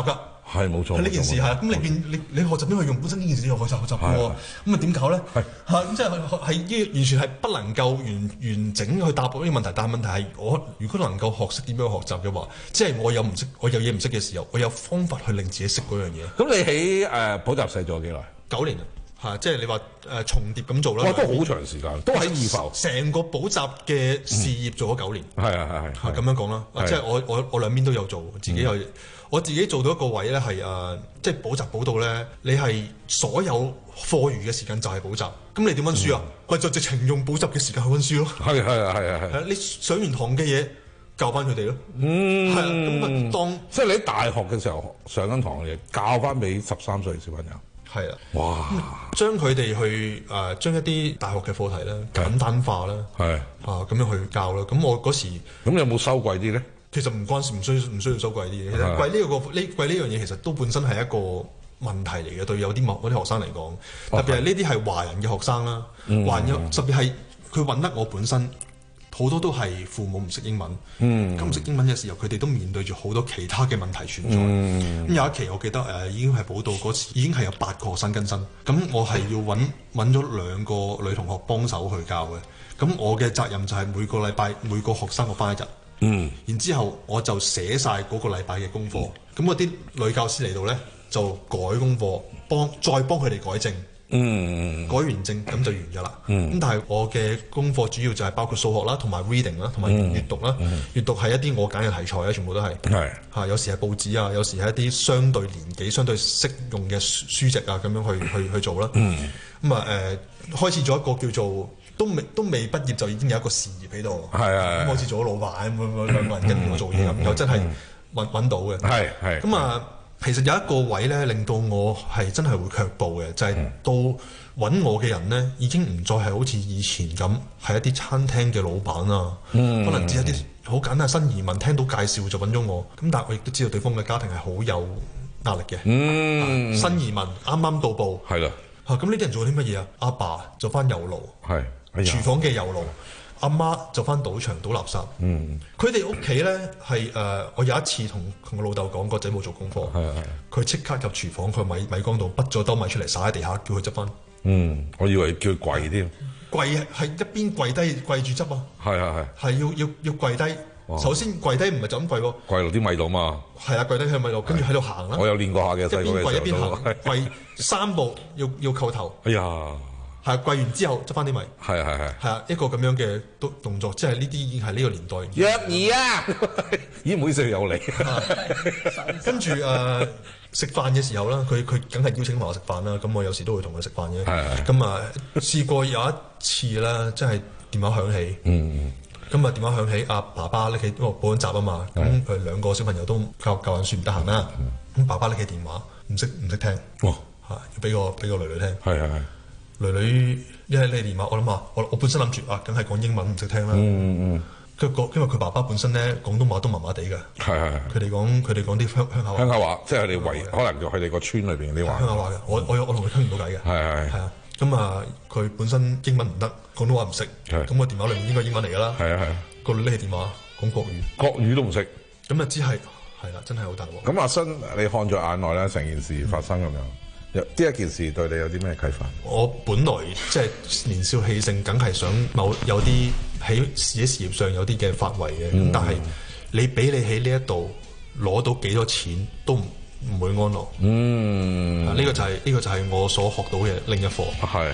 係冇錯。 係呢件事係咁，你變你你學習點去用本身呢件事要學習學習嘅喎，咁啊點搞咧？係嚇咁即係係呢完全係不能夠完完整去答到呢個問題。但係問題係我如果能夠學識點樣去學習嘅話，即係我有唔識我有嘢唔識嘅時候，我有方法去令自己識嗰樣嘢。 咁你喺誒補習社做咗幾耐？ 九年啊。係，即係你話誒重疊咁做啦。 哇，都好長時間，都喺二浮。 成個補習嘅事業做咗九年。 係啊係係。 係咁樣講啦，即係我我我兩邊都有做，自己有、嗯、我自己做到一個位咧係誒，即係補習補到咧，你係所有課餘嘅時間就係補習，咁你點溫書啊？咪、嗯、就直情用補習嘅時間去溫書咯。係係啊係啊係。你上完堂嘅嘢教翻佢哋咯。嗯。係啊，咁啊當即係你喺大學嘅時候上緊堂嘅嘢教翻俾十三歲小朋友。 係啊， 哇！ 將佢哋去誒、呃、將一啲大學嘅課題咧簡單化啦，係啊咁樣去教啦。咁我嗰時咁有冇收貴啲咧？ 其實唔關事，唔需唔需要收貴啲嘅。其實貴呢、呢個呢貴呢樣嘢其實都本身係一個問題嚟嘅，對有啲某啲學生嚟講，特別係呢啲係華人嘅學生啦，嗯、華人有特別係佢揾得我本身。好多都係父母唔識英文，咁唔識英文嘅時候，佢哋都面對住好多其他嘅問題存在。咁、嗯、有一期我記得誒、呃、已經係補到嗰次，已經係有八個學生更新。咁我係要揾揾咗兩個女同學幫手去教嘅。咁我嘅責任就係每個禮拜每個學生我翻一日，嗯、然之後我就寫晒嗰個禮拜嘅功課。咁嗰啲女教師嚟到呢，就改功課，幫再幫佢哋改正。嗯，改完證咁就完㗎啦。咁、嗯、但係我嘅功課主要就係包括數學啦，同埋 reading 啦，同埋閱讀啦。嗯、閱讀係一啲我揀嘅題材啦，全部都係。係嚇，有時係報紙啊，有時係一啲相對年紀相對適用嘅書籍啊，咁樣去去去做啦。咁啊誒，開始咗一個叫做都未都未畢業就已經有一個事業喺度。係啊，咁好似做咗老闆咁樣兩個人跟住我做嘢咁，又真係揾揾到嘅。係係咁啊。其實有一個位咧，令到我係真係會卻步嘅，就係、是、到揾我嘅人咧，已經唔再係好似以前咁，係一啲餐廳嘅老闆啊，嗯、可能只係一啲好簡單新移民，聽到介紹就揾咗我。咁但係我亦都知道對方嘅家庭係好有壓力嘅。嗯，新移民啱啱到埗，係啦。嚇，咁呢啲人做啲乜嘢啊？阿爸，爸就返油爐，係、哎、廚房嘅油爐。阿媽就翻賭場倒垃圾。嗯，佢哋屋企咧係誒，我有一次同同我老豆講，個仔冇做功課，係係，佢即刻入廚房，佢米米缸度滗咗兜米出嚟灑喺地下，叫佢執翻。嗯，我以為叫佢跪添。跪係一邊跪低跪住執啊。係係係。係要要要跪低。首先跪低唔係就咁跪喎。跪落啲米度嘛。係啊，跪低喺米度，跟住喺度行啦。我有練過下嘅，細個嘅時候。一邊跪一邊行，跪三步要要叩頭。哎呀！係跪完之後執翻啲米，係係係，係啊，一個咁樣嘅動動作，即係呢啲已經係呢個年代。約兒啊，咦，唔好意思，有嚟。跟住誒食飯嘅時候啦，佢佢梗係邀請埋我食飯啦，咁我有時都會同佢食飯嘅。係係。咁啊，試過有一次啦，即係電話響起。嗯。咁啊，電話響起，阿爸爸拎起個報緊習啊嘛，咁佢兩個小朋友都教教緊書唔得閒啦。咁爸爸拎起電話，唔識唔識聽。哇！係要俾個俾個女女聽。係係係。女女一係你電話，我諗下，我我本身諗住啊，梗係講英文唔識聽啦。嗯嗯。佢講，因為佢爸爸本身咧廣東話都麻麻地嘅。係係係。佢哋講佢哋講啲鄉鄉下話。鄉下話，即係佢哋圍，可能就佢哋個村裏邊啲話。鄉下話嘅，我我我同佢傾唔到偈嘅。係係係啊，咁啊，佢本身英文唔得，廣東話唔識。係。咁個電話裏面應該英文嚟㗎啦。係啊係啊。個女拎起電話講國語。國語都唔識。咁啊，只係係啦，真係好大鑊。咁阿新，你看在眼內咧，成件事發生咁樣。呢一件事對你有啲咩啟發？我本來即係年少氣盛，梗係想某有啲喺自己事業上有啲嘅發圍嘅。咁、嗯、但係你俾你喺呢一度攞到幾多錢都唔唔會安樂。嗯，呢、啊這個就係、是、呢、這個就係我所學到嘅另一課。係。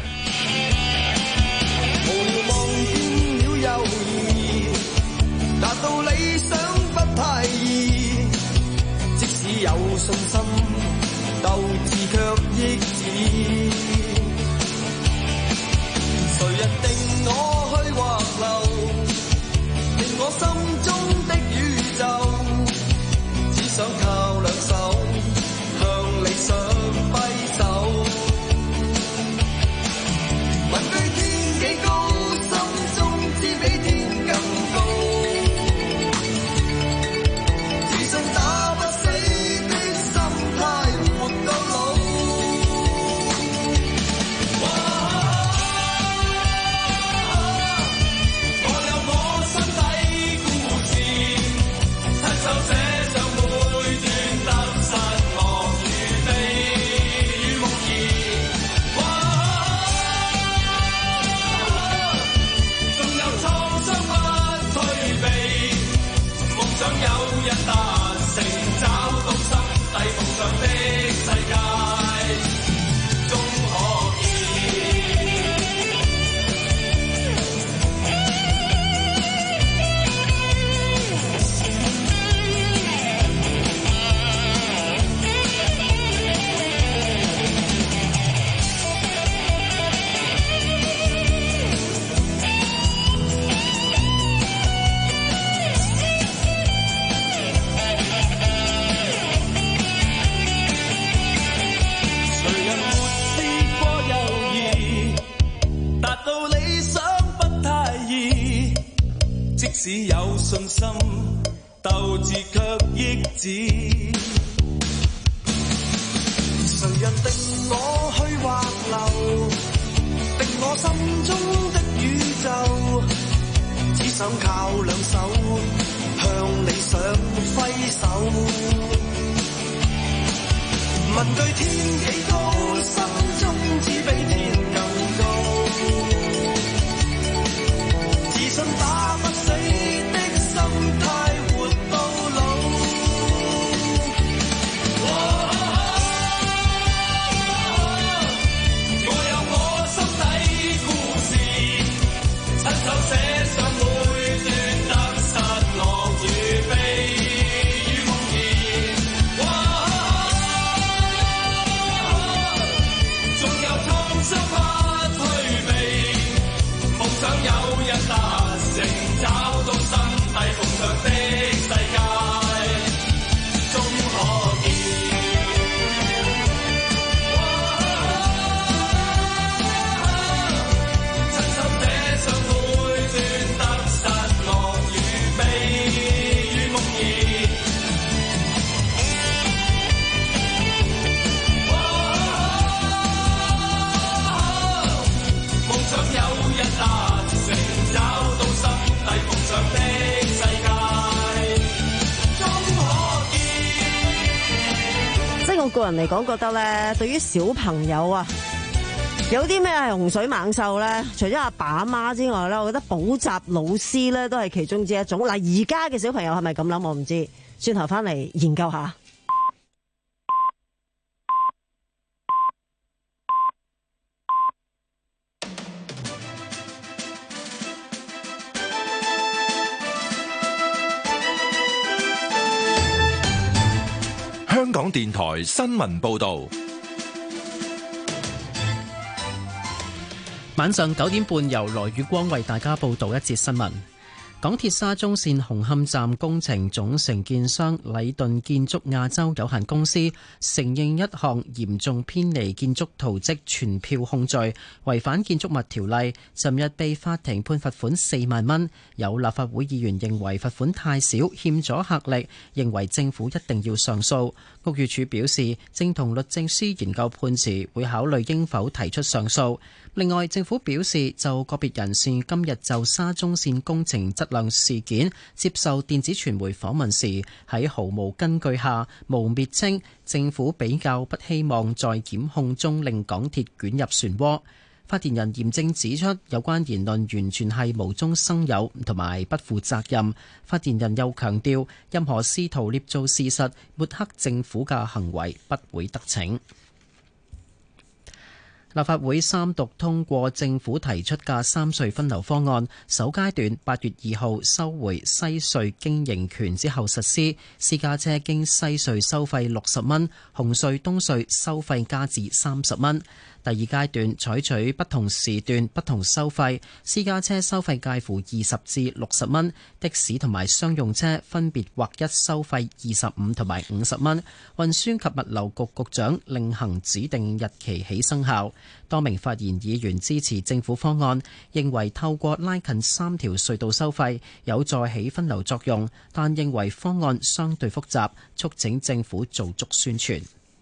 無聊望見了猶豫，達到理想不太易，即使有信心。鬥志卻抑止，誰人定我去或留，定我心中的宇宙，只想靠兩手向理想揮手。問句天幾高，心中知比天更高，自信打不死的心態。 即使有信心，鬥志卻抑止。誰人定我去或留，定我心中的宇宙，只想靠兩手向理想揮手。問句天幾高，心中只比天更高，自信打不死的心態活到老。我有我心底故事，親手寫上每段得失樂與悲與夢兒。仲有創傷不退避，夢想有日達成，找到心底夢想的世界，終可見。親手寫上每段得失樂與悲與夢兒。夢想有日達成，找到心底夢想的世界，終可見。 即係我個人嚟講，覺得咧，對於小朋友啊，有啲咩係洪水猛獸咧？除咗阿爸阿媽之外咧，我覺得補習老師咧都係其中之一種。嗱，而家嘅小朋友係咪咁諗？我唔知，轉頭翻嚟研究下。 香港電台新聞報導， 晚上九點半由羅宇光為大家報道一節新聞。港鐵沙中線紅磡站工程總承建商禮頓建築亞洲有限公司承認一項嚴重偏離建築圖則傳票控罪，違反建築物條例，尋日被法庭判罰款四萬蚊。有立法會議員認為罰款太少，欠咗客力，認為政府一定要上訴。屋宇署表示，正同律政司研究判詞，會考慮應否提出上訴。另外，政府表示就個別人士今日就沙中線工程質量事件接受電子傳媒訪問時，喺毫無根據下誣衊稱政府比較不希望在檢控中令港鐵捲入漩渦。發言人嚴正指出，有關言論完全係無中生有同埋不負責任。發言人又強調，任何試圖捏造事實、抹黑政府嘅行為不會得逞。立法會三讀通過政府提出嘅三隧分流方案，首階段八月二號收回西隧經營權之後實施，私家車經西隧收費六十蚊，紅隧東隧收費加至三十蚊。第二階段採取不同時段不同收費，私家車收費介乎二十至六十蚊，的士同埋商用車分別劃一收費二十五同埋五十蚊。運輸及物流局局長另行指定日期起生效。多名發言議員支持政府方案，認為透過拉近三條隧道收費有助起分流作用，但認為方案相對複雜，促請政府做足宣傳。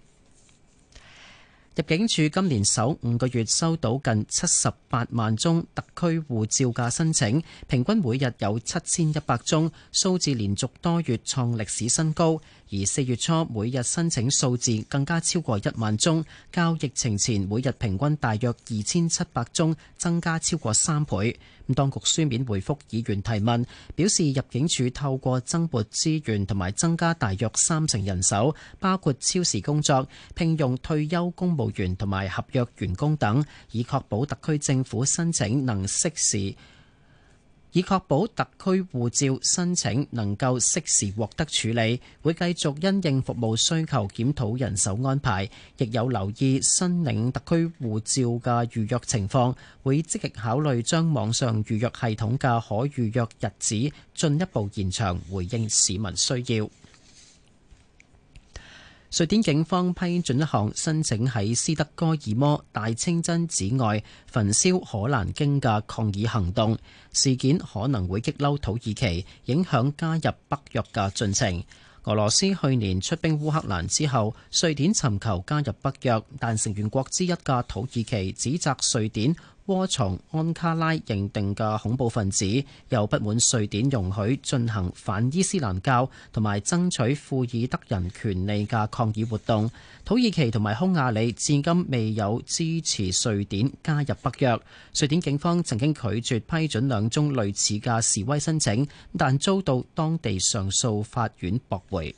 入境處今年首五個月收到近七十八萬宗特區護照嘅申請，平均每日有七千一百宗，數字連續多月創歷史新高。而四月初每日申請數字更加超過一萬宗，較疫情前每日平均大約二千七百宗，增加超過三倍。咁當局書面回覆議員提問，表示入境處透過增撥資源同埋增加大約三成人手，包括超時工作、聘用退休公務員同埋合約員工等，以確保特區政府申請能適時。以確保特區護照申請能夠適時獲得處理，會繼續因應服務需求檢討人手安排，亦有留意申領特區護照嘅預約情況，會積極考慮將網上預約系統嘅可預約日子進一步延長，回應市民需要。 瑞典警方批准一項申請喺斯德哥爾摩大清真寺外焚燒可蘭經嘅抗議行動，事件可能會激嬲土耳其，影響加入北約嘅進程。俄羅斯去年出兵烏克蘭之後，瑞典尋求加入北約，但成員國之一嘅土耳其指責瑞典窩藏安卡拉認定嘅恐怖分子，又不滿瑞典容許進行反伊斯蘭教同埋爭取庫爾德人權利嘅抗議活動。土耳其同埋匈牙利至今未有支持瑞典加入北約。瑞典警方曾經拒絕批准兩宗類似嘅示威申請，但遭到當地上訴法院駁回。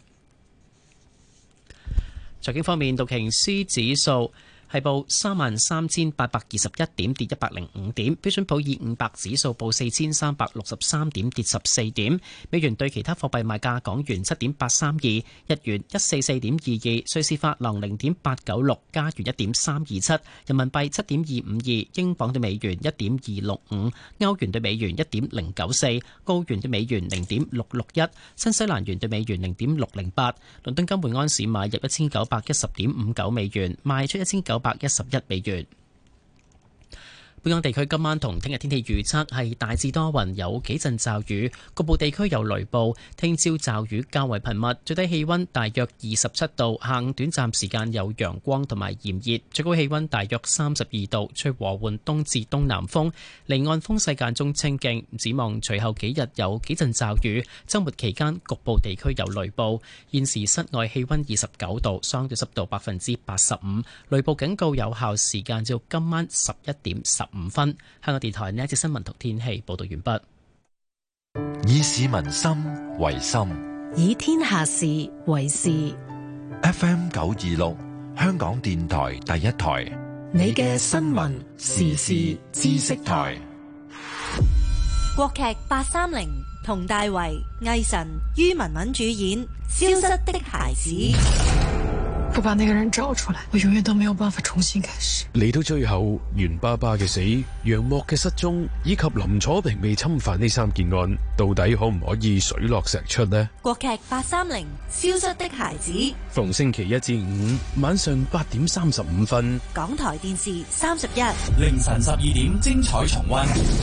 財經方面，道瓊斯指數係報三萬三千八百二十一點，跌一百零五點。標準普爾五百指數報四千三百六十三點，跌十四點。美元對其他貨幣賣價：港元七點八三二，日元一四四點二二，瑞士法郎零點八九六，加元一點三二七，人民幣七點二五二，英鎊對美元一點二六五，歐元對美元一點零九四，澳元對美元零點六六一，新西蘭元對美元零點六零八。倫敦金每安士買入一千九百一十點五九美元，賣出一千九百一十一美元。本港地區今晚同聽日天氣預測係大致多雲，有幾陣驟雨，局部地區有雷暴。聽朝驟雨較為頻密，最低氣溫大約二十七度，下午短暫時間有陽光同埋炎熱，最高氣溫大約三十二度，吹和緩東至東南風，離岸風勢間中清勁。展望隨後幾日有幾陣驟雨，週末期間局部地區有雷暴。現時室外氣溫二十九度，相對濕度百分之八十五，雷暴警告有效時間至今晚十一點十五分。香港電台呢一節新聞同天氣報道完畢。 以市民心為心， 以天下事為事。 F M 九二六，香港電台第一台， 你嘅新聞時事知識台。 國劇八三零，佟大為、魏晨、于文文主演《消失的孩子》。 不把那個人找出來，我永遠都沒有辦法重新開始。 嚟到最後，袁爸爸嘅死、楊莫嘅失蹤，以及林楚平被侵犯呢三件案，到底可唔可以水落石出呢？ 國劇八三零，消失的孩子， 逢星期一至五晚上八點三十五分， 港台電視三十一， 凌晨十二點精彩重溫。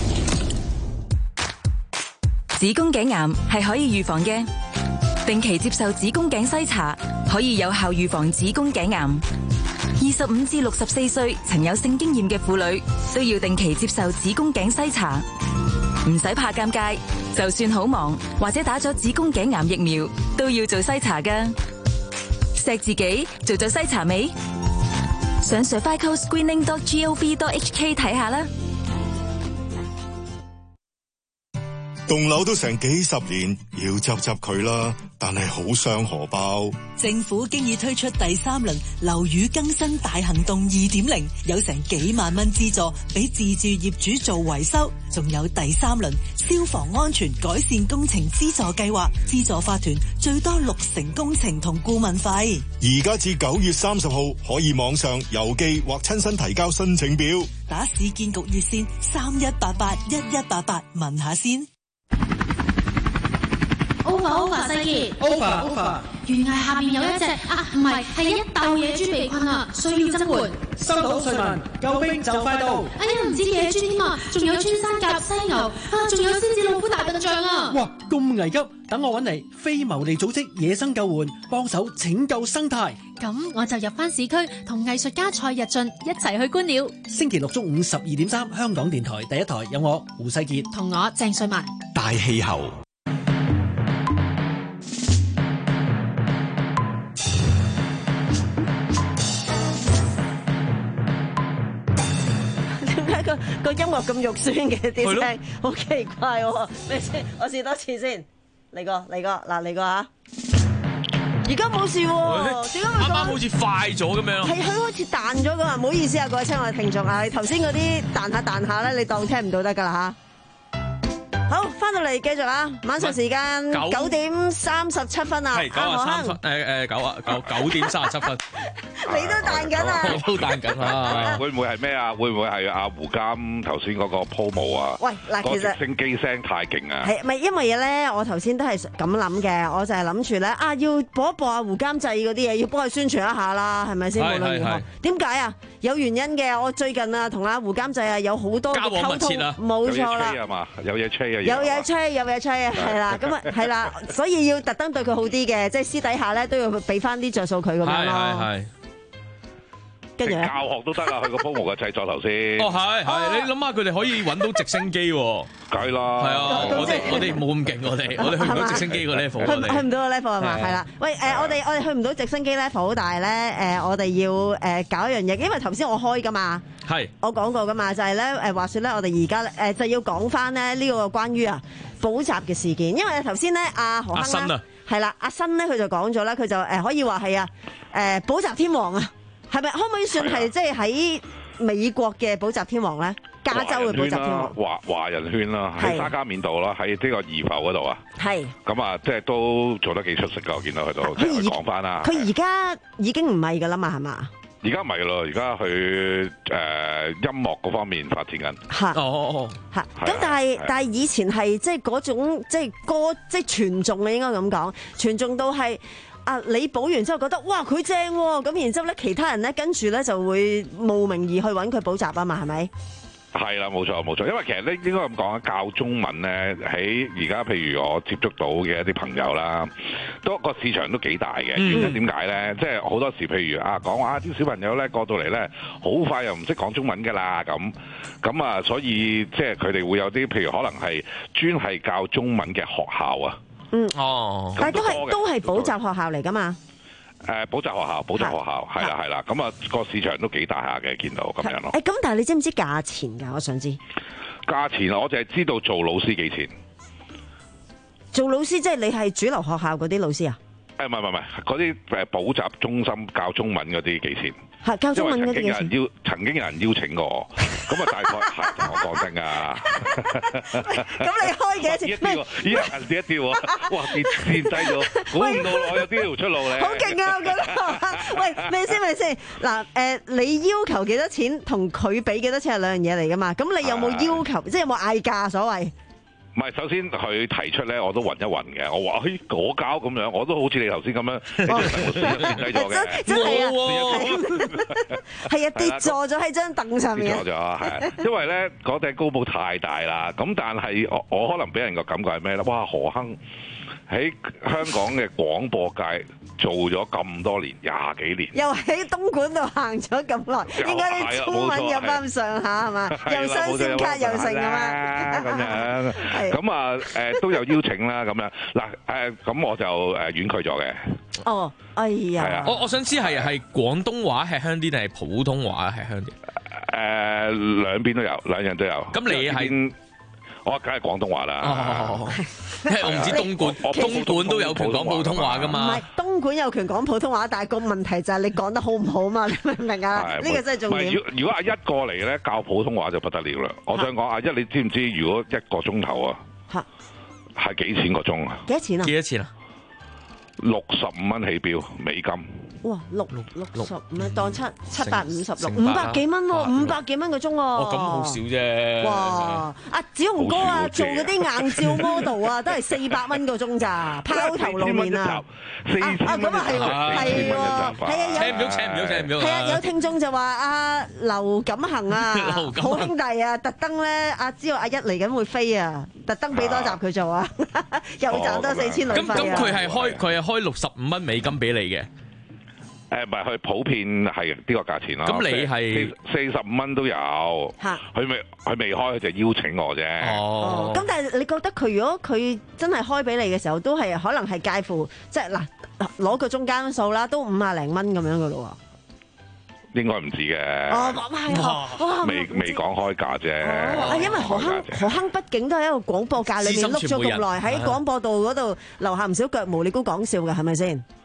子宮頸癌係可以預防嘅。定期接受子宮頸篩查，可以有效預防子宮頸癌。二十五至六十四歲曾有性經驗嘅婦女都要定期接受子宮頸篩查，唔使怕尷尬。就算好忙或者打咗子宮頸癌疫苗，都要做篩查㗎。錫自己做咗篩查未？上 cervical screening dot gov dot hk 睇下啦。 棟樓都成幾十年，要執執佢啦，但係好傷荷包。 政府經已推出第三輪樓宇更新大行動二點零，有成幾萬蚊資助俾自住業主做維修，仲有第三輪消防安全改善工程資助計劃，資助法團最多六成工程同顧問費。 而家至九月三十號可以網上、郵寄或親身提交申請表， 打市建局熱線三一八八一一八八問下先。 Over over 世傑 ，over over， 懸崖下面有一隻啊，唔係，係一竇野豬被困啊，需要增援。 收到瑞文，救兵就快到。 哎呀，唔止野豬添啊，仲有穿山甲、犀牛啊，仲有獅子、老虎、大笨象啊！ 哇，咁危急，等我搵嚟非牟利組織野生救援，幫手拯救生態。 咁我就入翻市區，同藝術家蔡日進一齊去觀鳥。 星期六中午十二點三，香港電台第一台有我胡世傑同我鄭瑞文。 大氣候。 個個音樂咁肉酸嘅啲聲，好奇怪喎！咩先？我試多次先，嚟個嚟個嗱嚟個嚇，而家冇事喎，點解啱啱好似快咗咁樣？ 係佢好似彈咗噶嘛？唔好意思啊，各位親愛嘅聽眾啊，頭先嗰啲彈下彈下咧，你當聽唔到得㗎啦嚇。 好，翻到嚟繼續啊！晚上時間九點三十七分啊， 係九啊三分，誒誒九啊九九點三十七分， 你都彈緊啊！ 我都彈緊啊！ 會唔會係咩啊？會唔會係阿胡監頭先嗰個 promo 啊？ 喂，嗱，其實直升機聲太勁啊！ 係咪因為咧？我頭先都係咁諗嘅，我就係諗住咧啊，要播一播阿胡監製嗰啲嘢，要幫佢宣傳一下啦，係咪先？無論如何，點解啊？有原因嘅。我最近啊，同阿胡監製啊有好多嘅溝通，冇錯啦。 係嘛？有嘢吹啊！ 有嘢吹，有嘢吹啊！係啦，咁啊係啦，所以要特登對佢好啲嘅，即係私底下咧都要俾翻啲着數佢咁樣咯。 係係。 跟住教學都得啊！佢個 promo 嘅製作頭先。 哦，係係，你諗下佢哋可以揾到直升機喎。 梗係啦。係啊，我哋我哋冇咁勁，我哋我哋去唔到直升機個 level。 去去唔到個 level 係嘛？係啦。喂誒，我哋我哋去唔到直升機 level，但係咧誒，我哋要誒搞一樣嘢，因為頭先我開㗎嘛。 係。我講過㗎嘛，就係咧誒話説咧，我哋而家誒就要講翻咧呢個關於啊補習嘅事件，因為頭先咧阿何鏗咧係啦，阿新咧佢就講咗啦，佢就誒可以話係啊誒補習天王啊。係咪可唔可以算係即係喺美國嘅補習天王咧？加州嘅補習天王， 華華人圈啦，喺沙加緬度啦，喺呢個怡浮嗰度啊。係。咁啊，即係都做得幾出色㗎，我見到佢都。即係講翻啦。 佢而家已經唔係㗎啦嘛，係嘛？ 而家唔係咯，而家去誒音樂嗰方面發展緊。 嚇！哦哦哦。嚇！咁但係但係以前係即係嗰種即係歌即係傳頌嘅，應該咁講，傳頌到係。啊！你補完之後覺得哇佢正喎，咁然之後咧其他人咧跟住咧就會慕名而去揾佢補習啊嘛，係咪？ 係啦，冇錯冇錯，因為其實咧應該咁講啊，教中文咧喺而家譬如我接觸到嘅一啲朋友啦，都個市場都幾大嘅。原因點解咧？即係好多時譬如啊講話啲小朋友咧過到嚟咧，好快又唔識講中文㗎啦咁，咁啊所以即係佢哋會有啲譬如可能係專係教中文嘅學校啊。 嗯哦， 但係都係都係補習學校嚟㗎嘛？ 誒，補習學校，補習學校係啦係啦，咁啊個市場都幾大下嘅，見到咁樣咯。 誒，咁但係你知唔知價錢㗎？我想知。 價錢我就係知道做老師幾錢。 做老師即係你係主流學校嗰啲老師啊？ 誒，唔係唔係唔係，嗰啲誒補習中心教中文嗰啲幾錢？ 係教中文嗰啲幾錢？ 曾經有人邀，曾經有人邀請過，咁啊大概係我講真㗎。 咁你開幾多錢？ 咩？依家銀紙一吊喎，哇跌跌低咗，估唔到我有呢條出路咧。 好勁啊！我覺得。喂，咪先咪先嗱誒，你要求幾多錢同佢俾幾多錢係兩樣嘢嚟㗎嘛？咁你有冇要求？即係有冇嗌價所謂？ 唔係，首先佢提出咧，我都暈一暈嘅。我話：嘿，我交咁樣，我都好似你頭先咁樣，你真係跌低咗嘅。 真係啊！係啊，跌坐咗喺張凳上面。 跌坐咗，係。因為咧嗰頂高帽太大啦，咁但係我我可能俾人個感覺係咩咧？哇，何鏗喺香港嘅廣播界做咗咁多年，廿幾年， 又喺東莞度行咗咁耐，應該啲中文有翻上下係嘛？又雙閃卡又成咁樣， 咁樣咁啊誒都有邀請啦，咁樣嗱誒咁我就誒婉拒咗嘅。 哦，哎呀， 我我想知係係廣東話吃香啲定係普通話吃香啲？ 誒兩邊都有，兩樣都有。 咁你係？ 我梗係廣東話啦， 哦、我唔知東莞，東莞都有權講普通話噶嘛？ 唔係東莞有權講普通話，但係個問題就係你講得好唔好嘛？你明唔明啊？呢個真係重點。 如果阿一過嚟咧教普通話就不得了啦！我想講阿一，你知唔知如果一個鐘頭啊，係幾錢個鐘啊？ 幾多錢啊？ 幾多錢啊？ 六十五蚊起標美金。 哇，六六六十五蚊當七七百五十六，五百幾蚊喎，五百幾蚊個鐘喎。 哦，咁好少啫。 哇！阿子雄哥啊，做嗰啲硬照 model 啊，都係四百蚊個鐘咋，拋頭露面啊！ 四千蚊一集。啊， 咁啊係喎，係喎，係啊， 請唔到，請唔到，請唔到。 係啊，有聽眾就話阿劉錦恒啊，好兄弟啊，特登咧，阿知道阿一嚟緊會飛啊，特登俾多集佢做啊，又賺多四千旅費啊！ 咁咁佢係開佢係開六十五蚊美金俾你嘅。 誒唔係，佢普遍係呢個價錢咯。 咁你係四十五蚊都有。嚇！佢未佢未開，佢就邀請我啫。 哦。咁但係你覺得佢如果佢真係開俾你嘅時候，都係可能係介乎即係嗱攞個中間數啦，都五廿零蚊咁樣嘅咯喎。 應該唔止嘅。 哦，係哇！ 未未講開價啫。 哦，因為何鏗何鏗畢竟都係一個廣播界裏面碌咗咁耐，喺廣播道嗰度留下唔少腳毛，你估講笑嘅係咪先？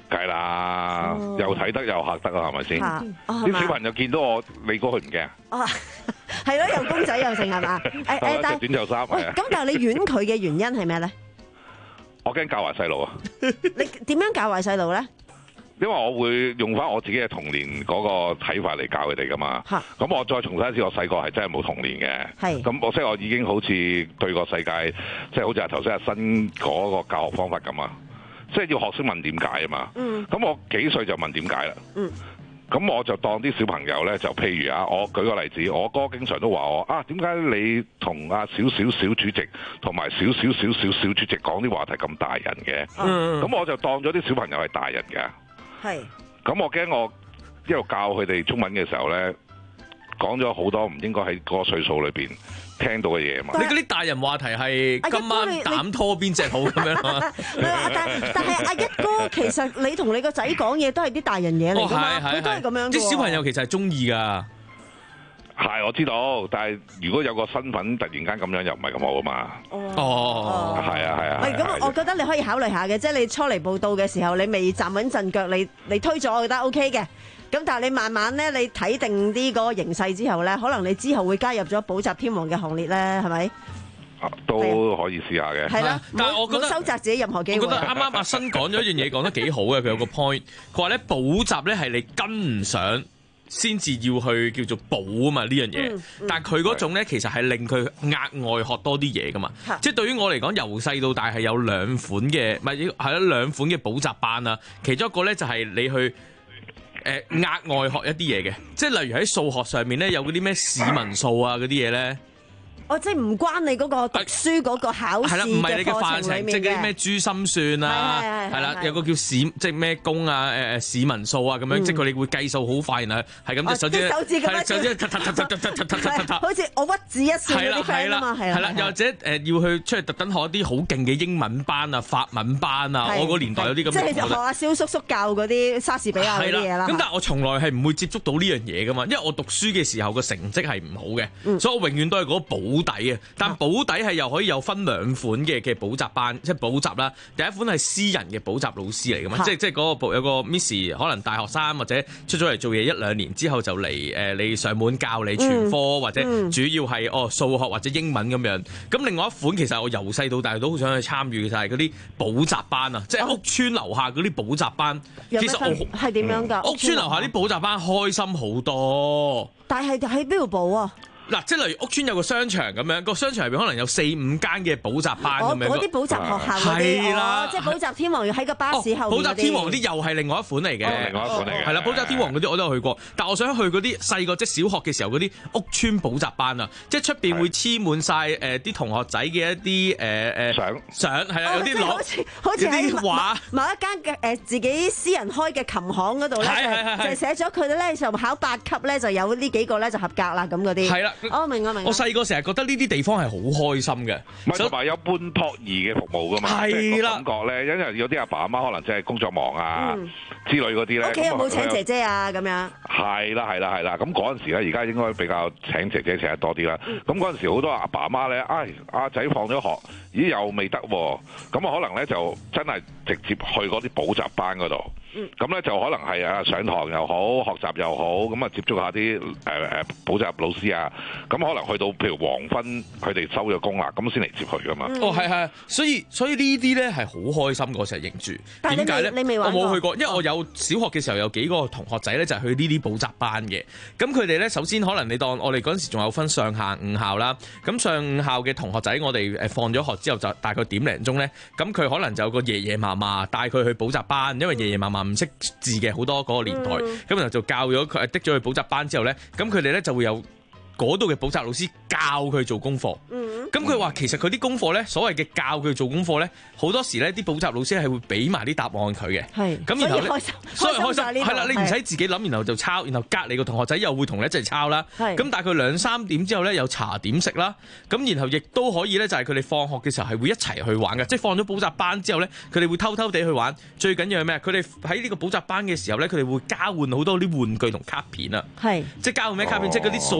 梗係啦， 哦又睇得又嚇得啊，係咪先？ 嚇哦係啲嘛小朋友見到我，你估佢唔驚？ 哦，係咯，又公仔又成係嘛？誒誒，但着短袖衫喂， 係啊。 咁但係你婉佢嘅原因係咩咧？ 我驚教壞細路啊！ 你點樣教壞細路咧？ 因為我會用翻我自己嘅童年嗰個睇法嚟教佢哋噶嘛。咁我再重申一次，我細個係真係冇童年嘅。 係。 咁我即係我已經好似對個世界，即係好似阿頭先阿新嗰個教學方法咁啊。即係要學識問點解啊嘛。 嗯。 咁我幾歲就問點解啦。 嗯。 咁我就當啲小朋友咧，就譬如啊，我舉個例子，我哥經常都話我啊，點解你同阿少少小主席同埋少少少少小主席講啲話題咁大人嘅？ 嗯。 咁我就當咗啲小朋友係大人嘅。 係。 咁我驚我一路教佢哋中文嘅時候咧，講咗好多唔應該喺嗰個歲數裏邊聽到嘅嘢嘛。 你嗰啲大人話題係今晚膽拖邊隻好咁樣啊？ 但但係阿一哥，其實你同你個仔講嘢都係啲大人嘢嚟㗎嘛，佢都係咁樣。 啲小朋友其實係中意㗎。 係我知道，但係如果有個身份突然間咁樣，又唔係咁好啊嘛。 哦， 係啊係啊。 喂，咁我覺得你可以考慮下嘅，即係你初嚟報到嘅時候，你未站穩陣腳，你你推咗，我覺得 O K 嘅。咁但係你慢慢咧，你睇定啲嗰個形勢之後咧，可能你之後會加入咗補習天王嘅行列咧，係咪？ 都可以試下嘅。 係啦， 但係我覺得冇收窄自己任何機會。 我覺得啱啱阿新講咗一樣嘢講得幾好嘅，佢有個 point，佢話咧補習咧係你跟唔上先至要去叫做補啊嘛呢樣嘢， 嗯嗯、 但係佢嗰種咧其實係令佢額外學多啲嘢噶嘛，即係對於我嚟講，由細到大係有兩款嘅，唔係係咯兩款嘅補習班啊，其中一個咧就係你去。誒額外學一啲嘢嘅，即係例如喺數學上面咧，有嗰啲咩市民數啊嗰啲嘢咧。 哦，即係唔關你嗰個讀書嗰個考試嘅課程裡面嘅， 即係嗰啲咩珠心算啊，係啦，有個叫市即係咩公啊，誒誒市民數啊咁樣，即係佢哋會計數好快，然後係咁隻手指， 手指咁樣， 手指突突突突突突突突突， 好似我屈指一算嗰啲 friend 啊嘛，係啦， 係啦，又或者誒要去出去特登學一啲好勁嘅英文班啊、法文班啊，我個年代有啲咁嘅， 即係學阿蕭叔叔教嗰啲莎士比亞嗰啲嘢啦。 咁但係我從來係唔會接觸到呢樣嘢噶嘛，因為我讀書嘅時候個成績係唔好嘅，所以我永遠都係嗰個保底啊。但保底係又可以有分兩款嘅嘅補習班，即係補習啦。第一款係私人嘅補習老師嚟噶嘛，即係即係嗰個有個 Miss 可能大學生或者出咗嚟做嘢一兩年之後就嚟誒你上門教你全科、嗯、或者主要係哦數學或者英文咁樣。咁另外一款其實我由細到大都好想去參與嘅就係嗰啲補習班啊，即係屋邨樓下嗰啲補習班。其實我係點樣㗎？ 屋邨樓下啲補習班開心好多。 但係喺邊度補啊？ 嗱，即係例如屋邨有個商場咁樣，個商場入邊可能有四五間嘅補習班咁樣。 嗰啲補習學校嗰啲， 係啦， 即係補習天王要喺個巴士後面嗰啲。 補習天王嗰啲又係另外一款嚟嘅， 另外一款嚟嘅。 係啦，補習天王嗰啲我都有去過，但我想去嗰啲細個即係小學嘅時候嗰啲屋邨補習班啊，即係出邊會黐滿晒誒啲同學仔嘅一啲誒誒相相係啊，有啲攞好似好似喺畫某一間嘅誒自己私人開嘅琴行嗰度咧，就就寫咗佢哋咧就考八級咧就有呢幾個咧就合格啦咁嗰啲。 係啦， 我明我明。 我細個成日覺得呢啲地方係好開心嘅， 同埋有半托兒嘅服務噶嘛， 係啦， 感覺咧，因為有啲阿爸阿媽可能真係工作忙啊、嗯、之類嗰啲咧， 屋企有冇請姐姐啊咁樣？ 係啦係啦係啦，咁嗰陣時咧，而家應該比較請姐姐請得多啲啦。咁嗰陣時好多阿爸阿媽咧，唉，阿仔放咗學，咦又未得喎，咁啊可能咧就真係直接去嗰啲補習班嗰度。咁咧、嗯、就可能係啊上堂又好，學習又好，咁啊接觸下啲誒誒補習老師啊，咁可能去到譬如黃昏，佢哋收咗工啦，咁先嚟接佢噶嘛。 嗯、哦，係係，所以所以呢啲咧係好開心嗰時認住。點解咧？ 你未玩過？ 我冇去過，因為我有小學嘅時候有幾個同學仔咧就係去呢啲補習班嘅。咁佢哋咧首先可能你當我哋嗰陣時仲有分上下午校啦。咁上午校嘅同學仔，我哋誒放咗學之後就大概點零鐘咧，咁佢可能就有個爺爺嫲嫲帶佢去補習班，因為爺爺嫲嫲唔識字嘅好多嗰個年代，咁、嗯、然後就教咗佢，滴咗去補習班之後咧，咁佢哋咧就會有嗰度嘅補習老師教佢做功課。咁佢話其實佢啲功課咧，所謂嘅教佢做功課咧，好多時咧啲補習老師係會俾埋啲答案佢嘅。 係， 咁然後咧， 所以開心係啦，你唔使自己諗，然後就抄，然後隔離個同學仔又會同你一齊抄啦。 係。 咁大概兩三點之後咧，有茶點食啦。咁然後亦都可以咧，就係佢哋放學嘅時候係會一齊去玩嘅，即係放咗補習班之後咧，佢哋會偷偷地去玩。最緊要係咩？佢哋喺呢個補習班嘅時候咧，佢哋會交換好多啲玩具同卡片啊。 係。 即係交換咩卡片？哦、即係嗰啲數碼暴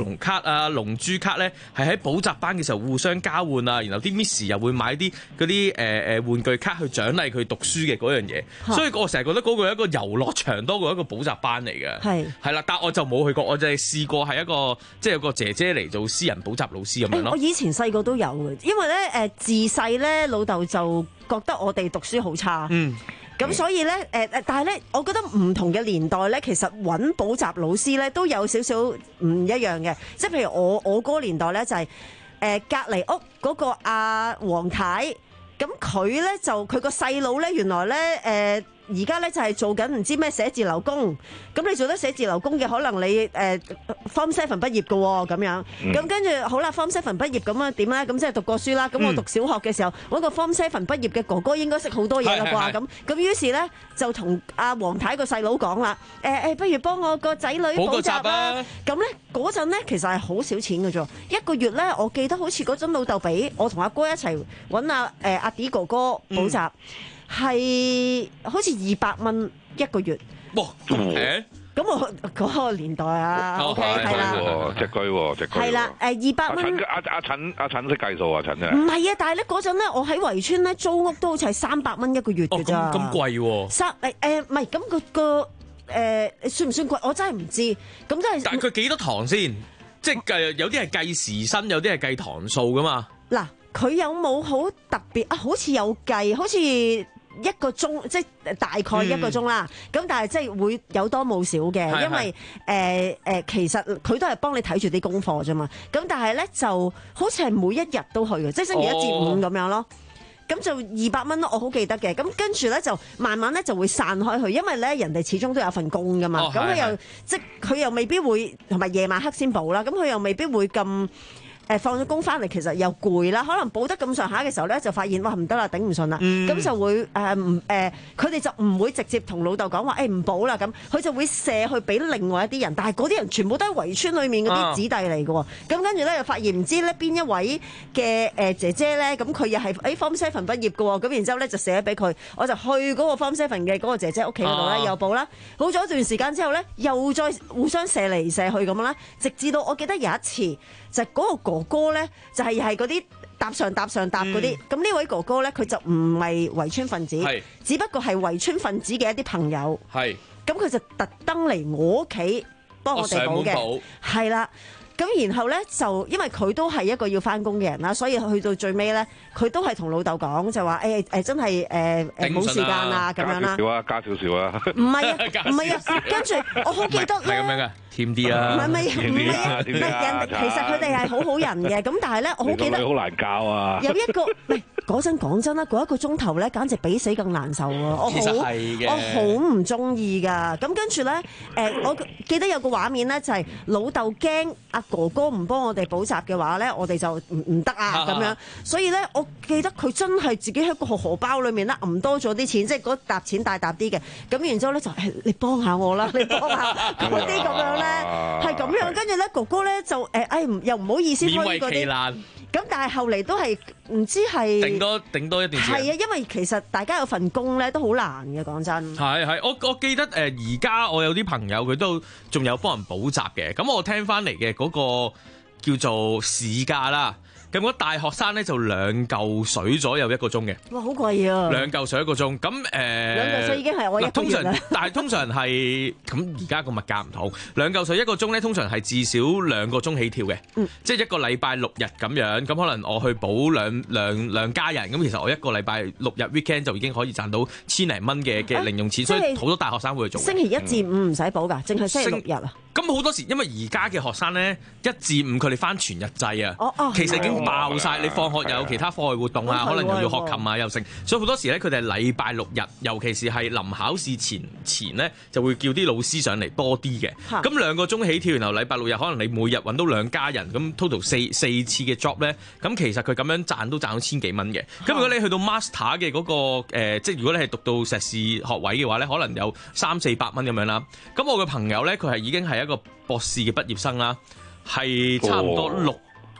龍卡啊、龍珠卡咧，係喺補習班嘅時候互相交換啊，然後啲 Miss 又會買啲嗰啲誒誒玩具卡去獎勵佢讀書嘅嗰樣嘢，所以我成日覺得嗰個係一個遊樂場多過一個補習班嚟嘅。係係啦，但我就冇去過，我就係試過係一個即係有個姐姐嚟做私人補習老師咁樣咯。 我以前細個都有嘅，因為咧誒自細咧老豆就覺得我哋讀書好差。嗯。咁所以咧，誒誒，但係咧，我覺得唔同嘅年代咧，其實揾補習老師咧都有少少唔一樣嘅。即係譬如我我嗰個年代咧，就係誒隔離屋嗰個阿黃太，咁佢咧就佢個細佬咧，原來咧誒而家咧就係做緊唔知咩寫字樓工。咁你做得寫字樓工嘅，可能你誒 Form Seven 畢業嘅喎，咁樣。咁跟住好啦 ，Form Seven 畢業咁啊點咧？咁即係讀過書啦。咁我讀小學嘅時候，我個 Form Seven 畢業嘅哥哥應該識好多嘢啦啩。咁咁於是咧就同阿黃太個細佬講啦，誒誒，不如幫我個仔女補習啦。咁咧嗰陣咧其實係好少錢嘅啫，一個月咧我記得好似嗰陣老豆俾我同阿哥一齊揾阿誒阿 D 哥哥補習，係好似二百蚊一個月。哇！誒，咁我嗰個年代啊 ，OK 係啦， 隻居喎，隻居係啦，誒二百蚊。 阿阿陳阿陳識計數啊，陳啫。 唔係啊，但係咧嗰陣咧，我喺圍村咧租屋都好似係三百蚊一個月嘅咋。 咁咁貴喎。 三誒誒唔係，咁個個誒算唔算貴？我真係唔知。咁真係。 但係佢幾多堂先？即係計有啲係計時薪，有啲係計堂數噶嘛。 嗱，佢有冇好特別啊？好似有計，好似。一個鐘即係大概一個鐘啦，咁、嗯、但係即係會有多冇少嘅，是是因為誒誒、呃呃、其實佢都係幫你睇住啲功課啫嘛。咁但係咧就好似係每一日都去嘅，即係星期一至五咁樣咯。咁、哦、就二百蚊咯，我好記得嘅。咁跟住咧就慢慢咧就會散開去，因為咧人哋始終都有份工噶嘛。咁佢、哦、又是是即係佢又未必會同埋夜晚黑先補啦。咁佢又未必會咁。誒放咗工翻嚟其實又攰啦，可能補得咁上下嘅時候咧，就發現哇唔得啦，頂唔順啦，咁、嗯、就會誒唔誒，佢、呃、哋就唔會直接同老豆講話誒唔補啦，咁佢就會射去俾另外一啲人，但係嗰啲人全部都係圍村裏面嗰啲子弟嚟嘅喎，咁跟住咧又發現唔知咧邊一位嘅誒、呃、姐姐咧，咁佢又係誒 Form Seven 畢業嘅喎，咁然之後咧就射咗俾佢，我就去嗰個 Form Seven 嘅嗰個姐姐屋企嗰度咧又補啦，好咗一段時間之後咧，又再互相射嚟射去咁啦，直至到我記得有一次。就嗰個哥哥咧，就係係嗰啲搭上搭上搭嗰啲。咁呢、嗯、位哥哥咧，佢就唔係圍村分子，是只不過係圍村分子嘅一啲朋友。係咁佢就特登嚟我屋企幫我哋補嘅，係啦。咁然後咧就因為佢都係一個要翻工嘅人啦，所以去到最尾咧，佢都係同老豆講就話誒誒真係誒誒冇時間啊咁樣啦。加少少啊，加少少啊。唔係啊，唔係啊，跟住我好記得咧。係咁樣㗎。甜啲啊！唔係唔係唔係啊！唔係人，其實佢哋係好好人嘅。咁但係咧，我好記得好難教啊！ 有一個，唔係嗰陣講真啦，嗰一個鐘頭咧，簡直比死更難受啊！我好我好唔中意㗎。咁跟住咧，誒，我記得有個畫面咧，就係老豆驚阿哥哥唔幫我哋補習嘅話咧，我哋就唔唔得啊咁樣。所以咧，我記得佢真係自己喺個荷包裏面咧，揞多咗啲錢，即係嗰沓錢大沓啲嘅。咁然之後咧就誒，你幫下我啦，你幫下嗰啲咁樣。係咁樣，跟住咧哥哥咧就誒，哎又唔好意思開嗰啲，咁但係後嚟都係唔知係頂多頂多一段時間。係啊， 因為其實大家有份工咧都好難嘅，講真。 係係，我我記得誒，而家我有啲朋友佢都仲有幫人補習嘅，咁我聽翻嚟嘅嗰個叫做市價啦。咁嗰大學生咧就兩嚿水左右一個鐘嘅， 哇，好貴啊！ 兩嚿水一個鐘，咁誒，兩嚿水已經係我一個月啦。 但係通常係咁，而家個物價唔同，兩嚿水一個鐘咧，通常係至少兩個鐘起跳嘅，嗯、即係一個禮拜六日咁樣。咁可能我去補兩兩兩家人，咁其實我一個禮拜六日 weekend 就已經可以賺到千零蚊嘅嘅零用錢，啊、所以好多大學生會去做。 星期一至五唔使補㗎，淨係、嗯、星期六日啊。 咁好多時，因為而家嘅學生咧，一至五佢哋返全日制啊， 哦哦、 其實已經爆晒。你放學又有其他課外活動啊，可能又要學琴啊，又成，所以好多時咧，佢哋係禮拜六日，尤其是係臨考試前前咧，就會叫啲老師上嚟多啲嘅。咁兩個鐘起跳，然後禮拜六日可能你每日揾到兩家人，咁 total 四四次嘅 job 咧，咁其實佢咁樣賺都賺到千幾蚊嘅。咁如果你去到 master 嘅嗰個誒，即係如果你係讀到碩士學位嘅話咧，可能有三四百蚊咁樣啦。咁我嘅朋友咧，佢係已經係一個博士嘅畢業生啦，係差唔多六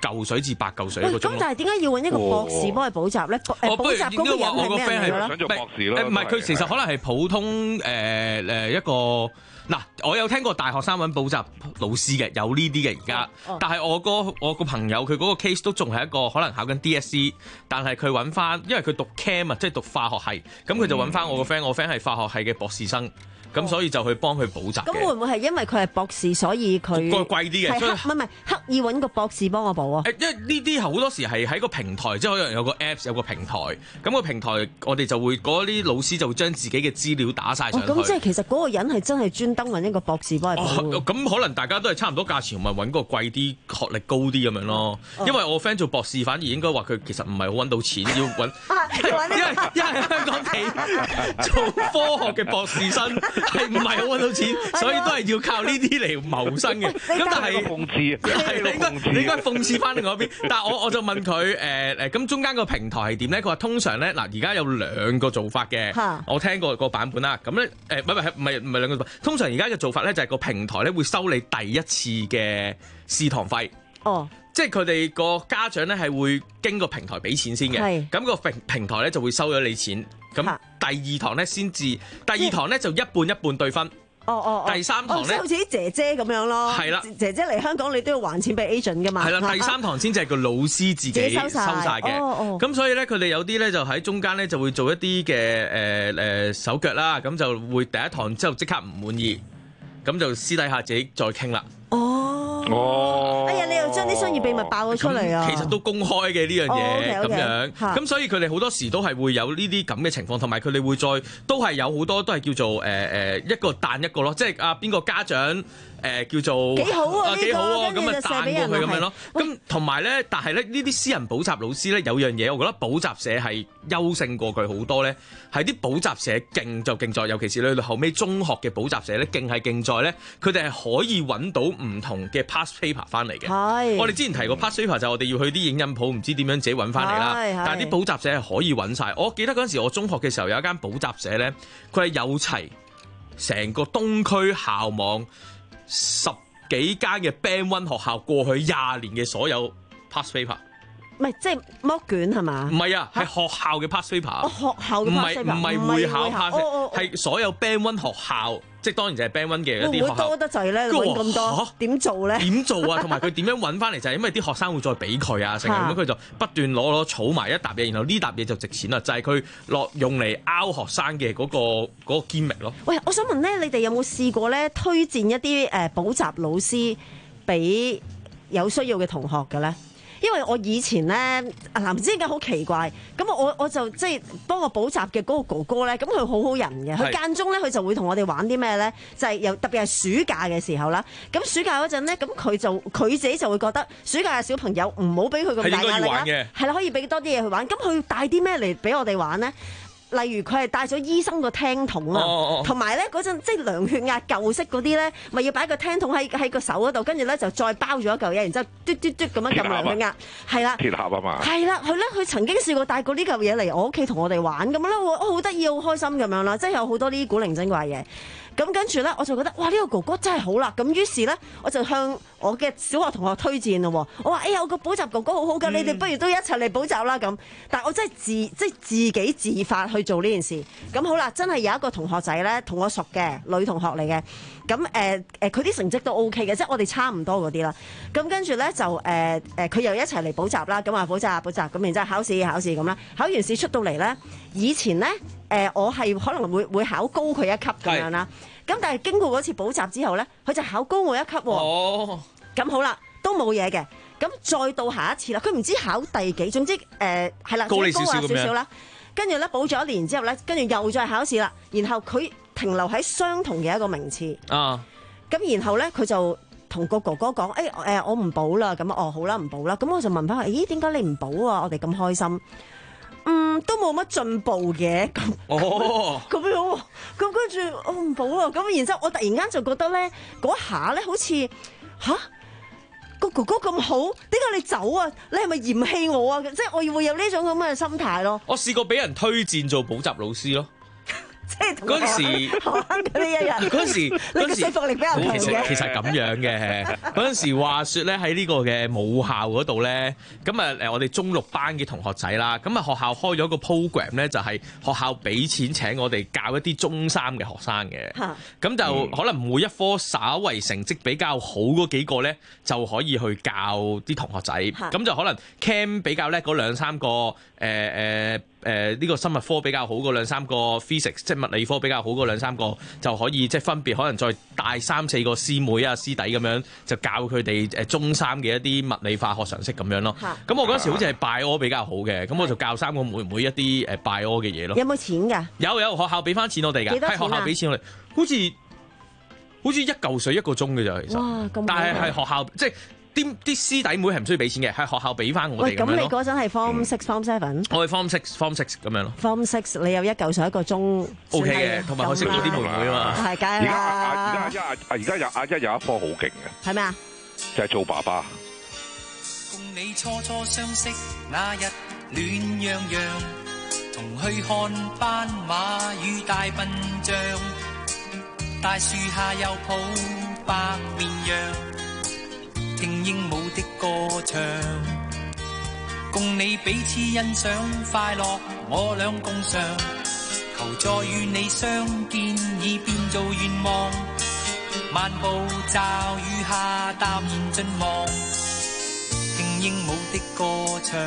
嚿水至八嚿水一個鐘。 咁但係點解要揾一個博士幫佢補習咧？誒補習嗰個人係咩人嚟咧？ 想做博士咯。 唔係，佢其實可能係普通誒誒一個。嗱，我有聽過大學生揾補習老師嘅，有呢啲嘅而家。 哦、 但係我個我個朋友佢嗰個 case 都仲係一個可能考緊 D S E， 但係佢揾翻，因為佢讀 Chem 啊，即係讀化學系，咁佢就揾翻我個 friend，我 friend 係化學系嘅博士生。咁所以就去幫佢補習。 咁會唔會係因為佢係博士，所以佢個貴啲嘅？ 係刻唔係唔係刻意揾個博士幫我補啊？ 誒，因為呢啲好多時係喺個平台，即係可能有個 Apps 有個平台，咁個平台我哋就會嗰啲老師就會將自己嘅資料打晒上去。 咁、哦、即係其實嗰個人係真係專登揾一個博士幫佢補。 咁、哦、可能大家都係差唔多價錢，咪揾個貴啲、學歷高啲咁樣咯。哦、因為我 friend 做博士，反而應該話佢其實唔係好揾到錢，要揾。 啊、因為因為香港地做科學嘅博士生係唔係好揾到錢，所以都係要靠呢啲嚟謀生嘅。咁但係諷刺， 係你應該你應該諷刺翻另外一邊。但係我我就問佢誒誒，咁中間個平台係點咧？佢話通常咧嗱，而家有兩個做法嘅。我聽過個版本啦。咁咧誒，唔係唔係唔係唔係兩個做法。通常而家嘅做法咧就係個平台咧會收你第一次嘅試堂費。 哦。 即係佢哋個家長咧係會經個平台俾錢先嘅。咁個平平台咧就會收咗你錢。咁第二堂咧先至，第二堂咧就一半一半對分。 哦哦哦。 第三堂咧， 好似啲姐姐咁樣咯。 係啦， 姐姐嚟香港你都要還錢俾 agent 噶嘛。 係啦，第三堂先至係個老師自己收晒嘅。哦哦。咁所以咧，佢哋有啲咧就喺中間咧就會做一啲嘅誒誒手腳啦，咁就會第一堂之後即刻唔滿意，咁就私底下自己再傾啦。 哦， 哦， 哎呀，你又將啲商業秘密爆咗出嚟啊！ 其實都公開嘅呢樣嘢咁樣，咁、 okay. 所以佢哋好多時都係會有呢啲咁嘅情況，同埋佢哋會再都係有好多都係叫做誒誒、呃、一個彈一個咯，即係啊邊個家長。誒、呃、叫做幾好啊， 幾、啊、好啊，咁咪彈過去咁樣咯。咁同埋咧，但係咧呢啲私人補習老師咧有樣嘢，我覺得補習社係優勝過佢好多咧。係啲補習社勁就勁在，尤其是你到後尾中學嘅補習社咧，勁係勁在咧，佢哋係可以揾到唔同嘅 past paper 翻嚟嘅。係，我哋之前提過 past paper 就係我哋要去啲影印鋪，唔知點樣自己揾翻嚟啦。但係啲補習社係可以揾晒。我記得嗰陣時我中學嘅時候有一間補習社咧，佢係有齊成個東區校網十幾間嘅 Band One 學校過去廿年嘅所有 past paper， 唔係即係剝卷係嘛？ 唔係啊，係學校嘅 past paper。 哦，學校嘅 past paper， 唔係唔係會考 past paper，係、 哦、 所有 Band One 學校，即係當然就係 Band One 嘅一啲學校。會唔會多得滯咧？揾咁多點做咧？點做啊？同埋佢點樣揾翻嚟就係因為啲學生會再俾佢啊，成日咁佢就不斷攞攞儲埋一沓嘢，然後呢沓嘢就值錢啦，就係佢落用嚟 out 學生嘅嗰、嗰個嗰、嗰個堅力咯。 喂，我想問咧，你哋有冇試過咧推薦一啲誒補習老師俾有需要嘅同學嘅咧？因為我以前咧，嗱唔知點解好奇怪，咁我我就即係幫我補習嘅嗰個哥哥咧，咁佢好好人嘅，佢間中咧佢就會同我哋玩啲咩咧，就係、是、又特別係暑假嘅時候啦。咁暑假嗰陣咧，咁佢就佢自己就會覺得暑假嘅小朋友唔好俾佢咁大壓力啦，係啦，可以俾多啲嘢去玩。咁佢帶啲咩嚟俾我哋玩咧？例如佢係帶咗醫生個聽筒啊，同埋咧嗰陣即係量血壓舊式嗰啲咧，咪要擺個聽筒喺喺個手嗰度，跟住咧就再包咗一嚿嘢，然之後嘟嘟嘟咁樣撳量血壓，係啦，鐵盒啊嘛，係啦，佢咧佢曾經試過帶過呢嚿嘢嚟我屋企同我哋玩咁樣咧，我好得意好開心咁樣啦，即係有好多啲古靈精怪嘢。咁跟住咧，我就覺得哇呢、呢個哥哥真係好啦，咁於是咧我就向我嘅小學同學推薦咯。我話：哎呀，我個補習哥哥好好㗎、嗯，你哋不如都一齊嚟補習啦咁。但係我真係自即係自己自發去做呢件事。咁好啦，真係有一個同學仔咧，同我熟嘅女同學嚟嘅。咁誒誒，佢、呃、啲成績都 O K 嘅，即係我哋差唔多嗰啲啦。咁跟住咧就誒誒，佢、呃、又一齊嚟補習啦。咁啊補習補習，咁然之後考試考試咁啦。考完試出到嚟咧，以前咧誒、呃，我係可能會會考高佢一級咁樣啦。咁但係經過嗰次補習之後咧，佢就考高我一級喎。哦，咁好啦，都冇嘢嘅。咁再到下一次啦，佢唔知考第幾，總之誒係啦，高你少少少少啦。跟住咧補咗一年之後咧，跟住又再考試啦。然後佢停留喺相同嘅一個名次。啊，咁然後咧佢就同個哥哥講：誒、欸、誒、呃，我唔補啦。咁哦好啦，唔補啦。咁我就問翻佢：咦，點解你唔補啊？我哋咁開心。嗯，都冇乜進步嘅咁，哦，咁樣，咁跟住我唔補啊，咁然之後我突然間就覺得咧，嗰下咧好似吓個哥哥咁好，點解你走啊？你係咪嫌棄我啊？即係我會有呢種咁嘅心態咯。 我試過俾人推薦做補習老師咯。 即係嗰陣時學嗰啲一樣。 嗰陣時你嘅說服力比較強嘅。 其實其實咁樣嘅，嗰陣時話説咧喺呢個嘅母校嗰度咧，咁啊誒我哋中六班嘅同學仔啦，咁啊學校開咗個 program 咧，就係學校俾錢請我哋教一啲中三嘅學生嘅，咁就可能每一科稍為成績比較好嗰幾個咧，就可以去教啲同學仔，咁就可能 Chem 比較叻嗰兩三個，誒誒誒呢個生物科比較好嗰兩三個 Physics， 即係物理科比較好嗰兩三個就可以即係分別可能再帶三四個師妹啊師弟咁樣，就教佢哋誒中三嘅一啲物理化學常識咁樣咯。咁我嗰陣時好似係 Bio 比較好嘅，咁我就教三個妹妹一啲誒 Bio 嘅嘢咯。 有冇錢㗎？ 有有，學校俾翻錢我哋㗎，係學校俾錢我哋，好似好似一嚿水一個鐘嘅咋其實。 哇！咁但係係學校即係。啲啲師弟妹係唔需要俾錢嘅，係學校俾翻我哋。 喂，咁你嗰陣係 Form Six、Form Seven？ 我係 Form Six、Form Six 咁樣咯。 Form Six 你有一嚿水一個鐘 ，O K 嘅，同埋我識到啲妹妹啊嘛。 係梗係啦。 而家而家而家有阿一有一科好勁嘅。 係咩啊？ 就係做爸爸。 共你初初相識那日暖洋洋，同去看斑馬與大笨象，大樹下又抱白綿羊。聽鸚鵡的歌唱，共你彼此欣賞快樂，我倆共嘗。求再與你相見，已變做願望。漫步驟雨下，淡然盡望，聽鸚鵡的歌唱。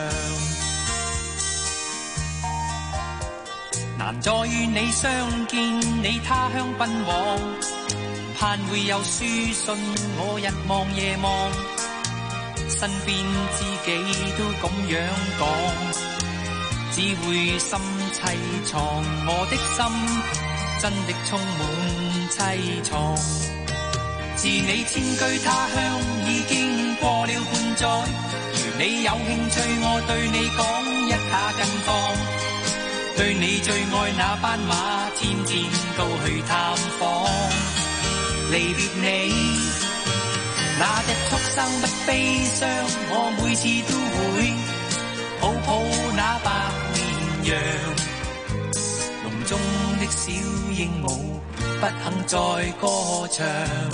難再與你相見，你他鄉奔往。盼會有書信，我日望夜望，身邊知己都咁樣講，只會心凄愴，我的心真的充滿凄愴。自你遷居他鄉已經過了半載，如你有興趣，我對你講一下近況，對你最愛那斑馬，天天都去探訪。離別你，那日畜生不悲傷，我每次都會抱抱那白綿羊。籠中的小鸚鵡不肯再歌唱，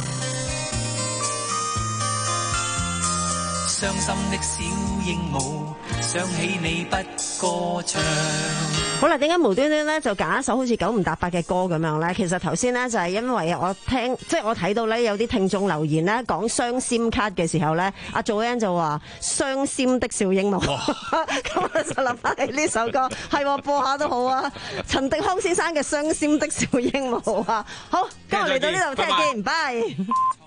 傷心的小鸚鵡想起你不歌唱。 好啦，點解無端端咧就揀一首好似九唔搭八嘅歌咁樣咧？其實頭先咧就係因為我聽，即係我睇到咧有啲聽眾留言咧講雙 SIM 卡嘅時候咧，阿 Joanne 就話雙 SIM 的小鸚鵡，咁我就諗翻起呢首歌，係播下都好啊。陳迪康先生嘅雙 SIM 的小鸚鵡啊，好，今日嚟到呢度聽日見，拜。